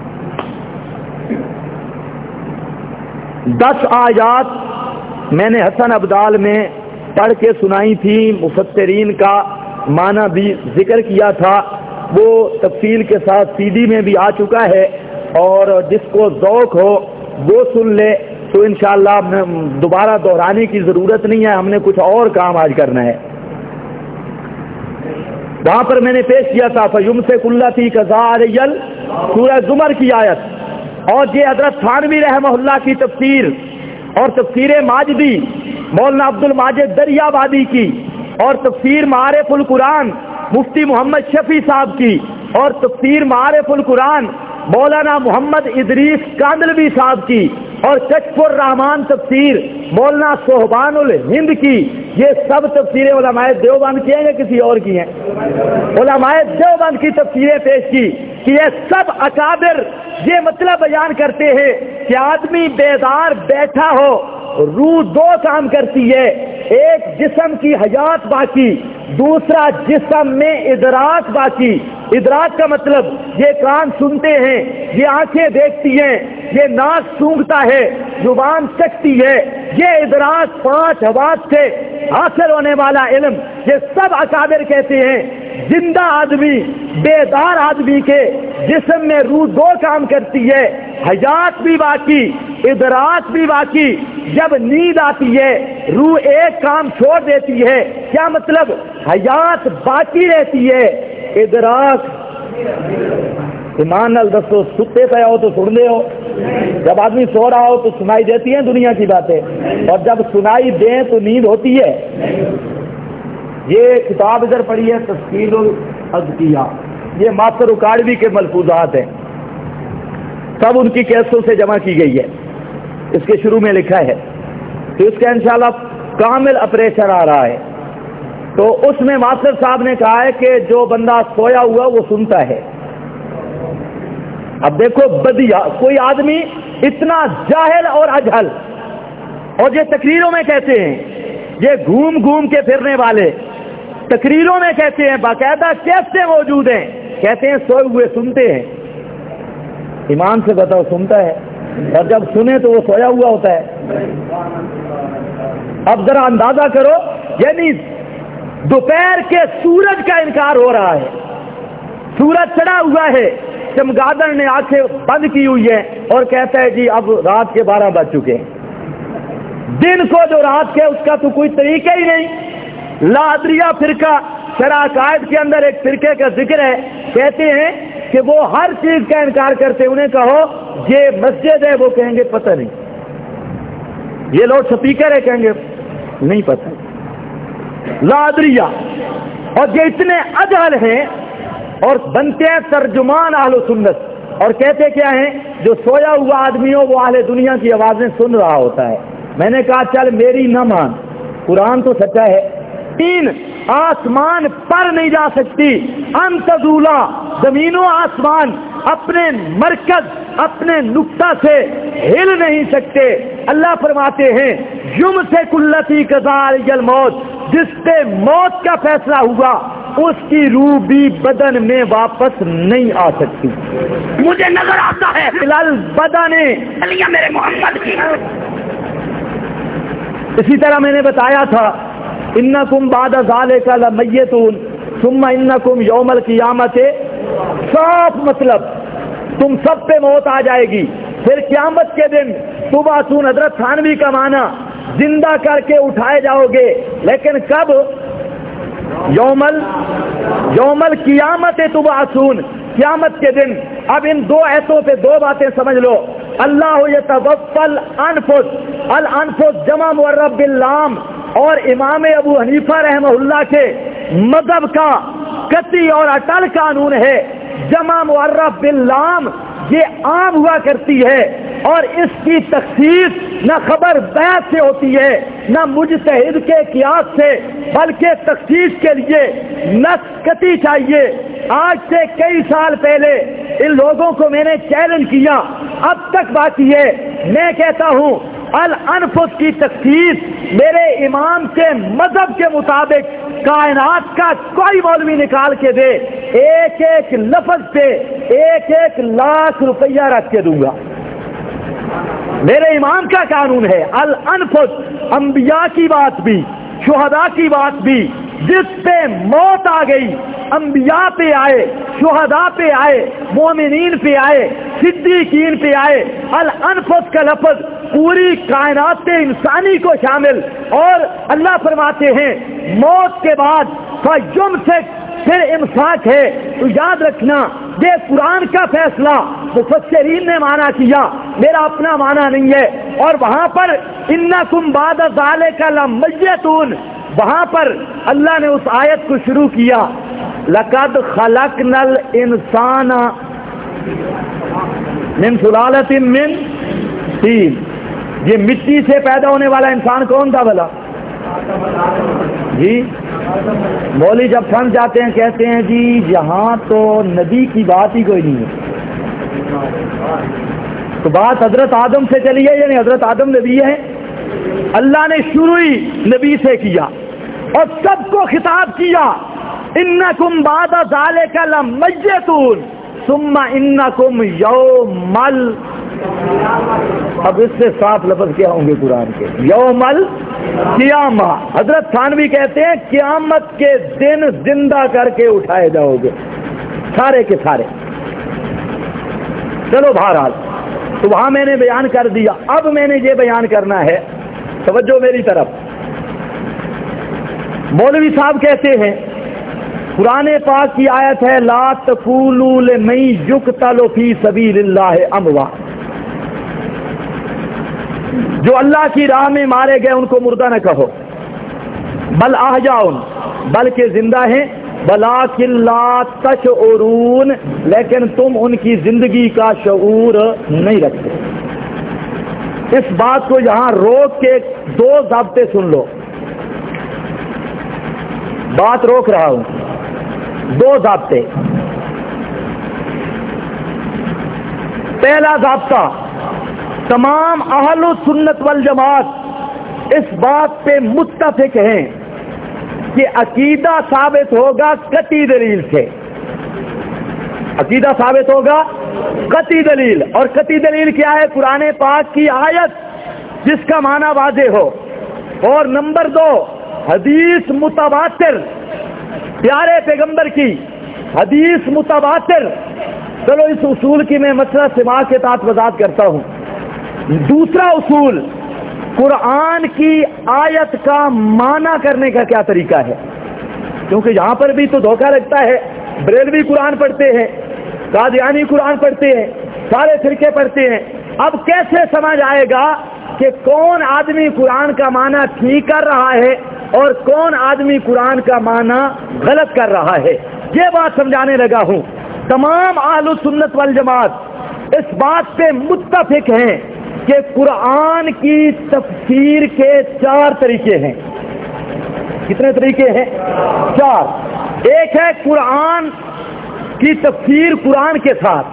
10 آیات میں نے حسن ابدال میں پڑھ کے سنائی تھی، مفسرین کا معنی بھی ذکر کیا تھا، وہ تفصیل کے ساتھ سی ڈی میں بھی آ چکا ہے، اور جس کو ذوق ہو وہ سن لے، تو انشاءاللہ دوبارہ دہرانے کی ضرورت نہیں ہے، ہم نے کچھ اور کام آج کرنا ہے۔ وہاں پر میں نے پیش کیا تھا فَيُمْسِكُ الَّتِي قَضَىٰ عَلَيْهَا سورہ زمر کی آیت، اور یہ حضرت تھانوی رحمہ اللہ کی تفسیر اور تفسیر ماجدی مولانا عبد الماجد دریابادی کی، اور تفسیر معارف القرآن مفتی محمد شفیع صاحب کی، اور تفسیر معارف القرآن مولانا محمد ادریس کاندلوی صاحب کی، اور کشف الرحمان تفسیر مولانا صہبان الہند کی۔ یہ سب تفسیریں علماء دیوبند کی ہیں یا کسی اور کی ہیں؟ علماء دیوبند کی تفسیریں پیش کی کہ یہ سب اکابر یہ مطلب بیان کرتے ہیں کہ آدمی بیدار بیٹھا ہو، روح 2 کام کرتی ہے، ایک جسم کی حیات باقی، دوسرا جسم میں ادراک باقی۔ ادراک کا مطلب یہ کان سنتے ہیں، یہ آنکھیں دیکھتی ہیں، یہ ناک سونگھتا ہے، زبان چکھتی ہے، یہ ادراک 5 حواس سے حاصل ہونے والا علم، یہ سب اکابر کہتے ہیں زندہ آدمی بیدار آدمی کے جسم میں روح 2 کام کرتی ہے، حیات بھی باقی، ادراک بھی باقی۔ جب نیند آتی ہے روح ایک کام چھوڑ دیتی ہے، کیا مطلب؟ حیات باقی رہتی ہے، ادراک ایمان نال دسو، ستے پہ ہو تو سن دے ہو، جب آدمی سو رہا ہو تو سنائی دیتی ہیں دنیا کی باتیں، اور جب سنائی دیں تو نیند ہوتی ہے۔ یہ کتاب ادھر پڑھی ہے تفصیل الاذکیہ، یہ ماسٹر اکاڑوی کے ملفوظات ہیں، سب ان کی کیسوں سے جمع کی گئی ہے، اس کے شروع میں لکھا ہے کہ اس کا انشاءاللہ کامل اپریشن آ رہا ہے۔ تو اس میں ماسٹر صاحب نے کہا ہے کہ جو بندہ سویا ہوا وہ سنتا ہے۔ اب دیکھو بدیا، کوئی آدمی اتنا جاہل اور اجہل، اور یہ تقریروں میں کہتے ہیں، یہ گھوم گھوم کے پھرنے والے تقریروں میں کہتے ہیں، باقاعدہ کیسے موجود ہیں، کہتے ہیں سوئے ہوئے سنتے ہیں۔ ایمان سے بتاؤ سنتا ہے؟ اور جب سنے تو وہ سویا ہوا ہوتا ہے۔ اب ذرا اندازہ کرو، یعنی دوپہر کے سورج کا انکار ہو رہا ہے، سورج چڑھا ہوا ہے، چمگادڑ نے آنکھیں بند کی ہوئی ہے اور کہتا ہے جی اب رات کے 12 بج چکے ہیں۔ دن کو جو رات کے اس کا تو کوئی طریقہ ہی نہیں۔ لادریہ فرقہ شرع عقائد کے اندر ایک فرقے کا ذکر ہے، کہتے ہیں کہ وہ ہر چیز کا انکار کرتے، انہیں کہو یہ مسجد ہے، وہ کہیں گے پتہ نہیں، یہ لاؤڈ سپیکر ہے، کہیں گے نہیں پتہ۔ لادریہ، اور یہ اتنے اجہل ہیں اور بنتے ہیں ترجمان اہل سنت، اور کہتے کیا ہیں جو سویا ہوا آدمی ہو وہ اہل دنیا کی آوازیں سن رہا ہوتا ہے۔ میں نے کہا چل میری نہ مان، قرآن تو سچا ہے، 3 آسمان پر نہیں جا سکتی، انتظولا، زمین و آسمان اپنے مرکز اپنے نقطہ سے ہل نہیں سکتے۔ اللہ فرماتے ہیں یمسک التی قضیٰ علیہ الموت، جس پہ موت کا فیصلہ ہوا اس کی روح بھی بدن میں واپس نہیں آ سکتی۔ مجھے نظر آتا ہے فلال بدن علیہ میرے محمد کی۔ اسی طرح میں نے بتایا تھا انکم بعد ذالک لمیتون ثم انکم یوم القیامت، صاف مطلب تم سب پہ موت آ جائے گی، پھر قیامت کے دن تبعثون، حضرت تھانوی کا معنی زندہ کر کے اٹھائے جاؤ گے، لیکن کب؟ یوم القیامت تبعثون، قیامت کے دن۔ اب ان 2 ایتوں پہ 2 باتیں سمجھ لو۔ اللہ یتوفی الانفس، الانفس جمع معرب باللام، اور امام ابو حنیفہ رحمہ اللہ کے مذہب کا قطعی اور اٹل قانون ہے جمع معرب باللام یہ عام ہوا کرتی ہے، اور اس کی تخصیص نہ خبر بیعت سے ہوتی ہے نہ مجتہد کے قیاس سے، بلکہ تخصیص کے لیے نص قطعی چاہیے۔ آج سے کئی سال پہلے ان لوگوں کو میں نے چیلنج کیا، اب تک باقی ہے۔ میں کہتا ہوں الانفس کی تخصیص میرے امام کے مذہب کے مطابق کائنات کا کوئی مولوی نکال کے دے، ایک ایک لفظ پہ 1,00,000 روپیہ رکھ کے دوں گا۔ میرے امام کا قانون ہے الانفس، انبیاء کی بات بھی، شہداء کی بات بھی، جس پہ موت آ گئی، انبیاء پہ آئے، شہداء پہ آئے، مومنین پہ آئے، صدیقین پہ آئے، الانفس کا لفظ پوری کائنات انسانی کو شامل، اور اللہ فرماتے ہیں موت کے بعد فَيُمْسِكْ، پھر امساک ہے۔ تو یاد رکھنا یہ قرآن کا فیصلہ مفسرین نے مانا کیا، میرا اپنا مانا نہیں ہے۔ اور وہاں پر اِنَّكُمْ بَعْدَ ذَلِكَ لَمَيِّتُونَ، وہاں پر اللہ نے اس آیت کو شروع کیا لَقَدْ خَلَقْنَا الْإِنسَانَ مِنْ سُلَالَةٍ مِّن طِينٍ۔ یہ مٹی سے پیدا ہونے والا انسان کون تھا بھلا؟ جی مولوی جب سمجھ جاتے ہیں کہتے ہیں جی یہاں تو نبی کی بات ہی کوئی نہیں ہے، تو بات حضرت آدم سے چلی ہے، یعنی حضرت آدم نبی ہے۔ اللہ نے شروع ہی نبی سے کیا اور سب کو خطاب کیا انکم بعد ذالک لمیتون ثم انکم یوم اب اس سے صاف لفظ کیا ہوں گے قرآن کے؟ یوم القیامہ۔ حضرت تھانوی کہتے ہیں قیامت کے دن زندہ کر کے اٹھائے جاؤ گے سارے کے سارے۔ چلو بہرحال تو وہاں میں نے بیان کر دیا، اب میں نے یہ بیان کرنا ہے، توجہ میری طرف۔ مولوی صاحب کہتے ہیں قرآن پاک کی آیت ہے لا تقولوا لمن یقتل فی سبیل اللہ اموات، جو اللہ کی راہ میں مارے گئے ان کو مردہ نہ کہو، بل احیاء، بلکہ زندہ ہیں، ولکن لا تشعرون، لیکن تم ان کی زندگی کا شعور نہیں رکھتے۔ اس بات کو یہاں روک کے دو ضابطے سن لو، بات روک رہا ہوں، دو ضابطے۔ پہلا ضابطہ، تمام اہل سنت والجماعت اس بات پہ متفق ہیں کہ عقیدہ ثابت ہوگا قطعی دلیل سے، عقیدہ ثابت ہوگا قطعی دلیل، اور قطعی دلیل کیا ہے؟ قرآن پاک کی آیت جس کا معنی واضح ہو، اور نمبر دو حدیث متواتر، پیارے پیغمبر کی حدیث متواتر۔ چلو اس اصول کی میں مسئلہ سماع کے ساتھ وضاحت کرتا ہوں۔ دوسرا اصول، قرآن کی آیت کا معنی کرنے کا کیا طریقہ ہے، کیونکہ یہاں پر بھی تو دھوکہ لگتا ہے، بریلوی قرآن پڑھتے ہیں، قادیانی قرآن پڑھتے ہیں، سارے فرقے پڑھتے ہیں۔ اب کیسے سمجھ آئے گا کہ کون آدمی قرآن کا معنی ٹھیک کر رہا ہے اور کون آدمی قرآن کا معنی غلط کر رہا ہے؟ یہ بات سمجھانے لگا ہوں۔ تمام اہل سنت والجماعت اس بات پہ متفق ہیں کہ قرآن کی تفسیر کے 4 طریقے ہیں۔ کتنے طریقے ہیں؟ 4۔ ایک ہے قرآن کی تفسیر قرآن کے ساتھ،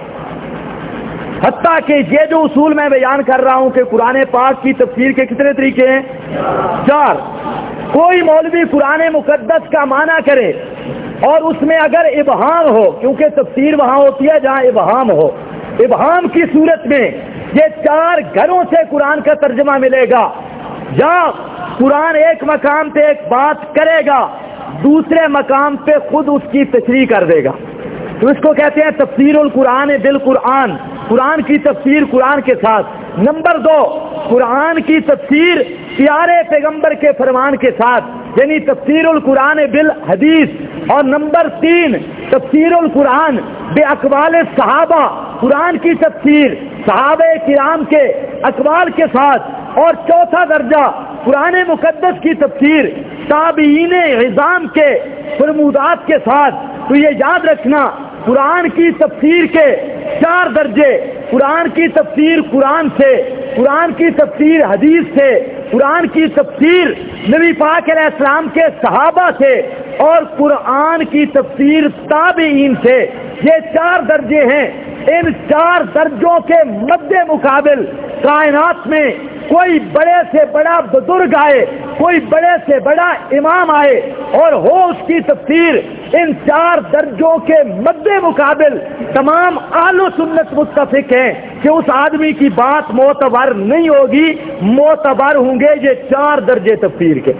حتیٰ کہ یہ جو اصول میں بیان کر رہا ہوں کہ قرآن پاک کی تفسیر کے کتنے طریقے ہیں؟ 4۔ کوئی مولوی قرآن مقدس کا معنی کرے اور اس میں اگر ابہام ہو، کیونکہ تفسیر وہاں ہوتی ہے جہاں ابہام ہو، ابہام کی صورت میں یہ 4 گھروں سے قرآن کا ترجمہ ملے گا، یا قرآن ایک مقام پہ ایک بات کرے گا، دوسرے مقام پہ خود اس کی تشریح کر دے گا، تو اس کو کہتے ہیں تفسیر القرآن بالقرآن، قرآن کی تفسیر قرآن کے ساتھ۔ نمبر 2، قرآن کی تفسیر پیارے پیغمبر کے فرمان کے ساتھ، یعنی تفسیر القرآن بالحدیث۔ اور نمبر 3، تفسیر القرآن باقوال صحابہ، قرآن کی تفسیر صحابہ کرام کے اقوال کے ساتھ۔ اور چوتھا درجہ، قرآن مقدس کی تفسیر تابعین عظام کے فرمودات کے ساتھ۔ تو یہ یاد رکھنا، قرآن کی تفسیر کے 4 درجے، قرآن کی تفسیر قرآن سے، قرآن کی تفسیر حدیث سے، قرآن کی تفسیر نبی پاک علیہ السلام کے صحابہ سے، اور قرآن کی تفسیر تابعین سے۔ یہ 4 درجے ہیں۔ ان 4 درجوں کے مد مقابل کائنات میں کوئی بڑے سے بڑا بزرگ آئے، کوئی بڑے سے بڑا امام آئے اور ہو اس کی تفسیر، ان 4 درجوں کے مد مقابل تمام اہل سنت متفق ہیں کہ اس آدمی کی بات معتبر نہیں ہوگی، معتبر ہوں گے یہ 4 درجے تفسیر کے۔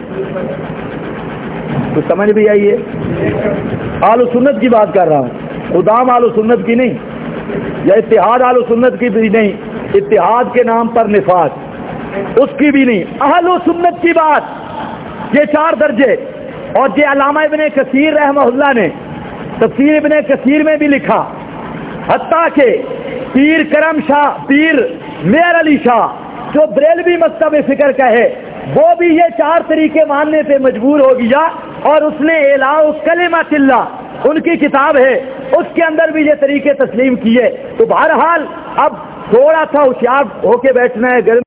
تو سمجھ بھی آئیے، اہل سنت کی بات کر رہا ہوں، خدام اہل سنت کی نہیں، یا اتحاد اہل سنت کی بھی نہیں، اتحاد کے نام پر نفاق اس کی بھی نہیں، اہل سنت کی بات۔ یہ 4 درجے، اور یہ علامہ ابن کثیر رحمہ اللہ نے تفسیر ابن کثیر میں بھی لکھا، حتیٰ کہ پیر کرم شاہ، پیر میر علی شاہ جو بریلوی مکتب فکر کا ہے، وہ بھی یہ 4 طریقے ماننے پہ مجبور ہو گیا، اور اس نے اعلاء کلمۃ اللہ ان کی کتاب ہے، اس کے اندر بھی یہ طریقے تسلیم کیے۔ تو بہرحال اب تھوڑا سا ہوشیار ہو کے بیٹھنا ہے، گرم